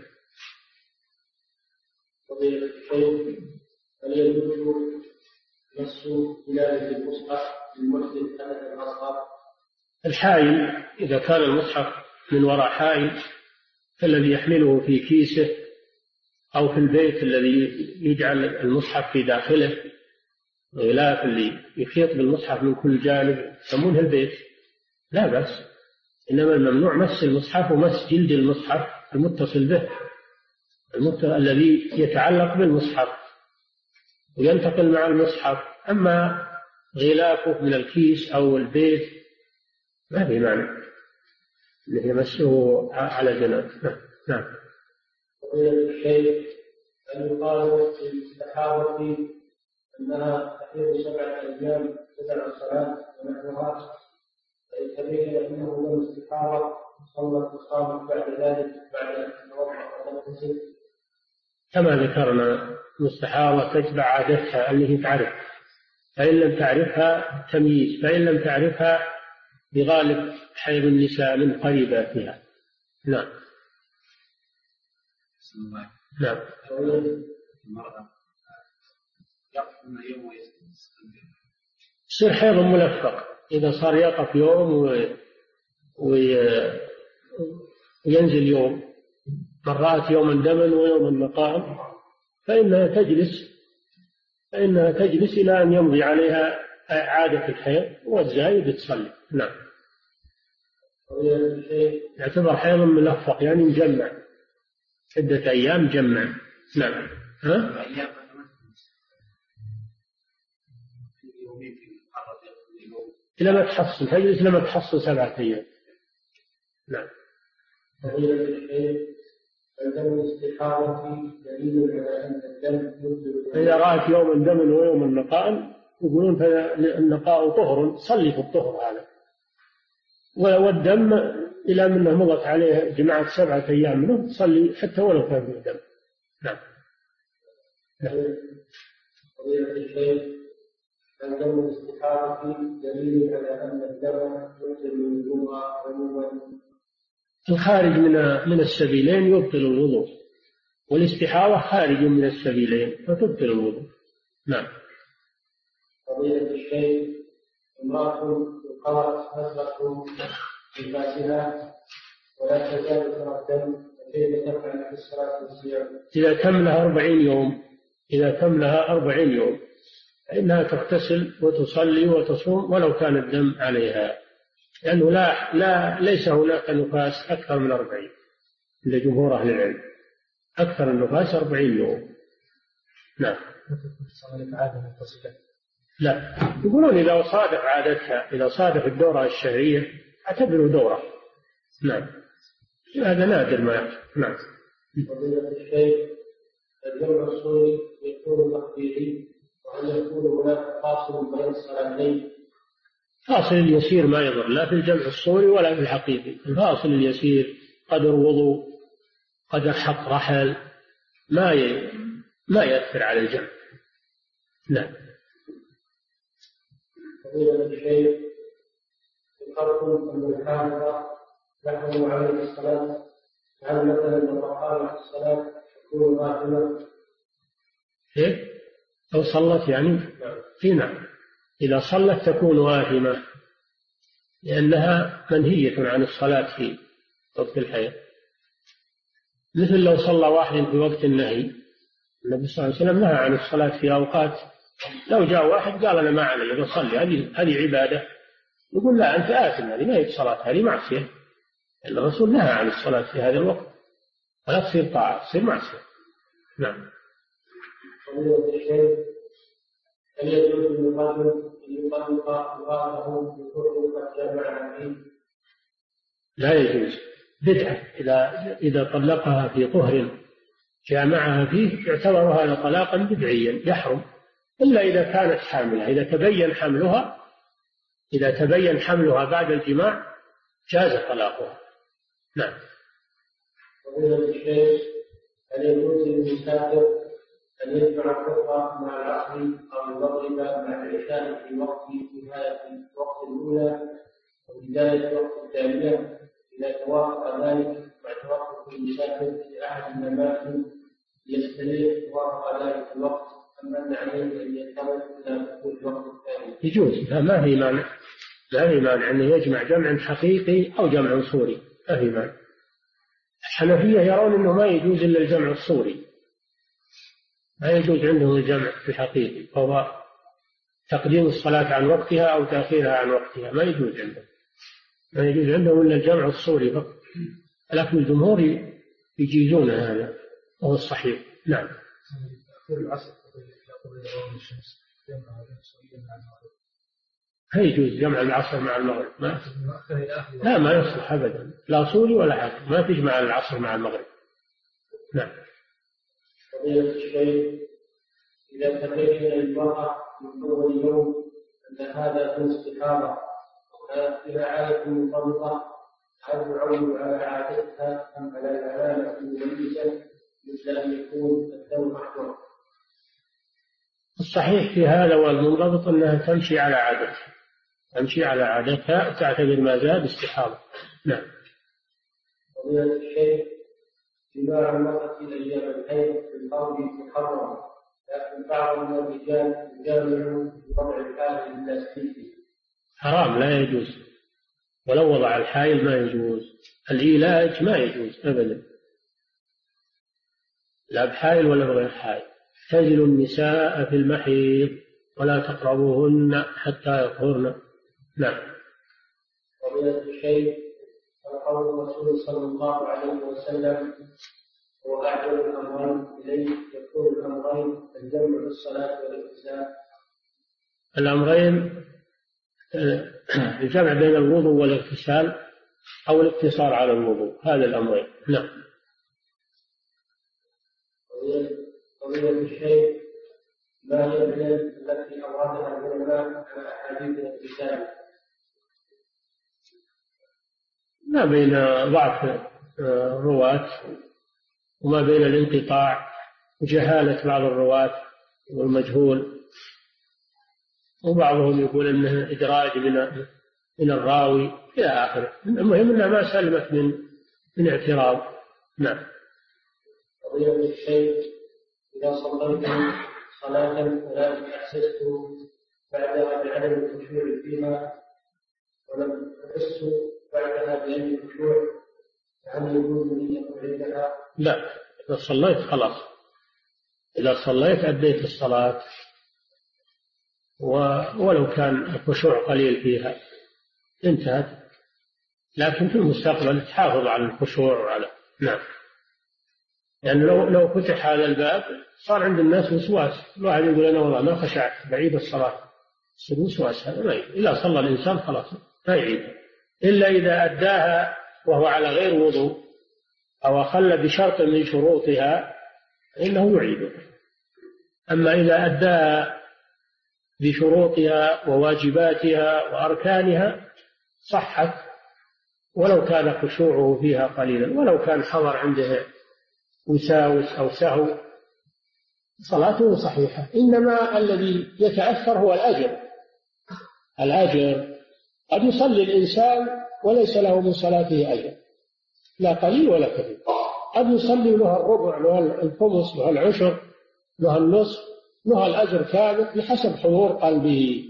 فضيلة الشيخ، هل يجوز مس بلاد المصحف للمسلم حدث الأصغر؟
الحائل إذا كان المصحف من وراء حائل فالذي يحمله في كيسه أو في البيت الذي يجعل المصحف في داخله، غلاف اللي يحيط بالمصحف من كل جانب يسمونه البيت، لا بأس. إنما الممنوع مس المصحف ومس جلد المصحف المتصل به، الذي يتعلق بالمصحف وينتقل مع المصحف. أما غلافه من الكيس أو البيت ما في معنى اللي يمسه على جناب. نعم.
الشيء أن يقال في الاستحاضة أنها تحيض 7 أيام 9 صلاة ونحوها، فإن تبين أنه لم استحاضة صلت وصامت بعد ذلك بعد أن تتوضأ وتغتسل
كما ذكرنا. المستحاضة تتبع عادتها التي تعرف، فإن لم تعرفها تمييز، فإن لم تعرفها بغالب حيض النساء من قريباتها. نعم. نعم. يصير حيض ملفق، إذا صار يقف يوم وينزل يوم، مرات يوم دما ويوم نقاء، فإنها تجلس إلى أن يمضي عليها عادة الحيض والزايد تصلي. نعم. يعتبر حيض ملفق يعني مجمع، عدة أيام جمع. نعم. إلى ما تحصل، تجلس لما تحصل 7 أيام. نعم. إذا رأت يوم الدم ويوم النقاء يقولون النقاء طهر، صلي في الطهر هذا، والدم إلى منه مضت عليه جماعة 7 أيام منه تصلي حتى ولو كان في الدم. نعم.
فضيلة الشيخ، الدم الاستحاضة دليل على أن الدم يبطل الوضوء عموما؟
الخارج من السبيلين يبطل الوضوء، والاستحاضة خارج من السبيلين فتبطل الوضوء. نعم.
فضيلة الشيخ، امرأة قرأت نفسه في فاسها ولا تزال ترى الدم، فكيف تفعل في الصلاة والصيام؟
إذا تملها 40 يوم فإنها تغتسل وتصلي وتصوم ولو كان الدم عليها، لأنه ليس هناك نفاس أكثر من 40 لجمهور أهل العلم، أكثر النفاس 40 يوم. نعم. لا، يقولون إذا صادف عادتها، إذا صادف الدورة الشهرية اعتبره دورة. نعم. هذا نادر ما يحصل. نعم.
فضيلة الشيخ، الجمع الصوري يكون تقديري، وهل يكون هناك فاصل بين الصلاتين؟
فاصل اليسير ما يضر لا في الجمع الصوري ولا في الحقيقي. الفاصل اليسير قدر وضوء، قدر حق رحل، ما يأثر على الجمع. نعم.
فضيلة الشيخ، ذكرتم أن الحافظ يحرم عليه الصلاة، هل مثلا لو أقامت الصلاة تكون باطلة؟
إيه؟ لو صلت يعني؟ نعم. إذا صلت تكون آثمة، لأنها منهية عن الصلاة في وقت الحيض، مثل لو صلى واحد في وقت النهي. النبي صلى الله عليه وسلم نهى عن الصلاة في أوقات، لو جاء واحد قال أنا ما علي بصلي هذه عبادة، يقول لا أنت آثم، هذه ما هي صلاة، هذه معصية. الرسول نهى عن الصلاة في هذا الوقت، ولا تصير طاعة، تصير معصية. نعم.
فضيلة الشيخ، هل يجوز للرجل أن يطلق امرأته بكفر قد جمع فيه؟
لا يجوز، بدعة. إذا طلقها في طهر جامعها فيه يعتبر هذا طلاقا بدعيا يحرم، إلا إذا كانت حاملة. إذا تبين حملها بعد الجماع جاز طلاقها. نعم.
فضيلة الشيخ، هل يجوز للمسافر أن يجمع الظهر مع العصر أو المغرب مع العشاء في وقت نهاية الوقت الأولى وبداية الوقت الثانية إذا توافق ذلك مع توافق المسافر في أحد المماكن يستريح وافق ذلك الوقت، أم أن عليه أن ينتظر إلى دخول الوقت الثاني؟
يجوز، ما في مانع أن يجمع جمع حقيقي أو جمع صوري، ما في مانع. الحنفية يرون أنه ما يجوز إلا الجمع الصوري، ما يجوز عندهم الجمع الحقيقي، فهو تقديم الصلاة عن وقتها أو تأخيرها عن وقتها، ما يجوز عندهم إلا الجمع الصوري فقط. لكن الجمهور يجيزون هذا وهو الصحيح. نعم. هل يجوز جمع العصر مع المغرب؟ لا، ما يصلح أبدا، لا صوري ولا حاجة، ما تجمع العصر مع المغرب. نعم.
فضيلة الشيخ، إذا تبين المرأة من أول يوم أن هذا من استحارة وكانت لها عادة مرتبطة، هل تعود على عادتها أم على العلامة المميزة مثل أن يكون الدم أحمر؟
الصحيح في هذا والمنضبط أنها تمشي على عادتها تعتبر ما زاد استحاضة. نعم.
فضيلة الشيخ، جماع المرأة أيام الحيض في الأرض محرم، لكن بعض الرجال يجامع بوضع الحائل البلاستيكي.
حرام، لا يجوز، ولو وضع الحائل ما يجوز. العلاج ما يجوز أبدا، لا بحائل ولا بغير حائل. اعتزلوا النساء في المحيض ولا تقربوهن حتى يطهرن. نعم.
فضيلة الشيخ، قول الرسول صلى الله عليه وسلم هو أعجب الأمرين إليه، يكون الأمرين الجمع بالصلاة والاغتسال.
الأمرين الجمع بين الوضوء والاغتسال أو الاقتصار على الوضوء، هذا الأمرين. نعم.
فضيلة الشيخ، ما هي العلل التي أوردها العلماء على أحاديث الاغتسال؟
ما بين ضعف الرواة وما بين الانقطاع وجهالة بعض الرواة والمجهول، وبعضهم يقول انه ادراج من الراوي الى اخره. المهم انها ما سلمت من اعتراض. نعم.
فضيلة الشيخ، اذا صليت صلاة ولكن احسست بعدها بعدم الخشوع فيها ولم احس بعدها بأي خشوع، فهل يجوز لي ان اعيدها؟
لا، اذا صليت خلاص، اذا صليت اديت الصلاة ولو كان الخشوع قليل فيها انتهت، لكن في المستقبل تحافظ على الخشوع وعلى. نعم. يعني لو فتح هذا الباب صار عند الناس وسواس، الواحد يقول أنا والله ما خشعت بعيد الصلاة، يصير وسواس. هذا ما يعيد. إذا صلى الإنسان خلاص ما يعيد، إلا إذا أداها وهو على غير وضوء أو أخل بشرط من شروطها إنه يعيد. أما إذا أداها بشروطها وواجباتها وأركانها صحت، ولو كان خشوعه فيها قليلا، ولو كان حضر عنده وساوس أو سهو صلاته صحيحة. إنما الذي يتأثر هو الأجر. قد يصلي الإنسان وليس له من صلاته أجر، لا قليل ولا كثير. قد يصلي له الربع، له الخمس، له العشر، له النصف، له الأجر كامل بحسب حضور قلبه.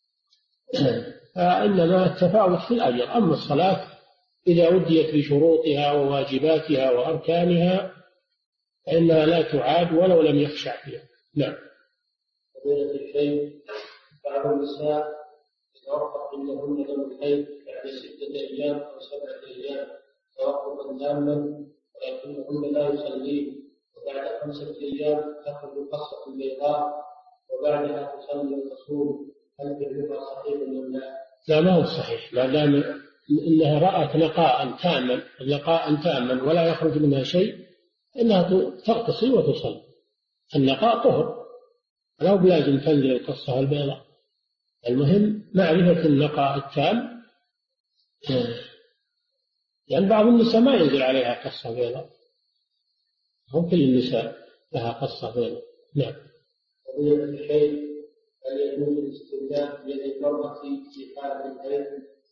فإنما التفاوت في الأجر. أما الصلاة إذا أديت بشروطها وواجباتها وأركانها فإنها لا تعاد ولو لم يخشع فيها. نعم.
فضيلة الشيخ، بعض النساء يتوقف عندهن دم الحيض بعد 6 أيام أو 7 أيام توقفا تاما، ولكنهن لا يصلين، وبعد 5 أيام تخرج قصة بيضاء
وبعدها تصلي وتصوم، هل ذلك صحيح أم لا؟ لا، ما هو صحيح ما دام إنها رأت نقاء تاما ولا يخرج منها شيء، إنها تغتسل وتصلي. النقاء طهر، لا بلازم تنزل القصة البيضاء، المهم معرفة النقاء التام. يعني بعض النساء ما ينزل عليها قصة بيضاء، هم كل النساء لها قصة بيضاء. نعم. قضية الحيض، هل يجوز الاستمتاع بيد المرأة في حالة الحيض؟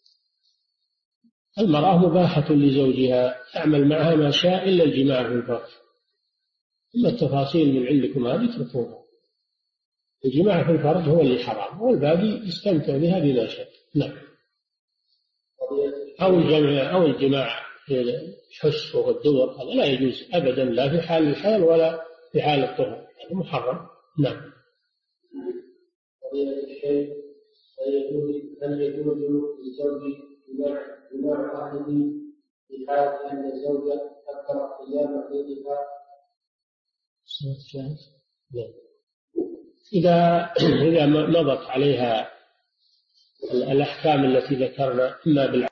المرأة مباحة لزوجها يعمل معها ما شاء إلا الجماع في الفرج، أما التفاصيل من عندكم هذه اتركوها. الجماع في الفرج هو اللي حرام، والباقي يستمتع بها بلا شك. نعم. أو الجماع في الحس والدبر، هذا لا يجوز أبدا، لا في حال الحيض ولا في حال الطهر، هذا محرم. نعم. قضية الشيء، هل يجوز للزوج جماع أهله في حال أن الزوجة أكثر قيام حيضها؟ إذا مضت عليها الأحكام التي ذكرنا، إما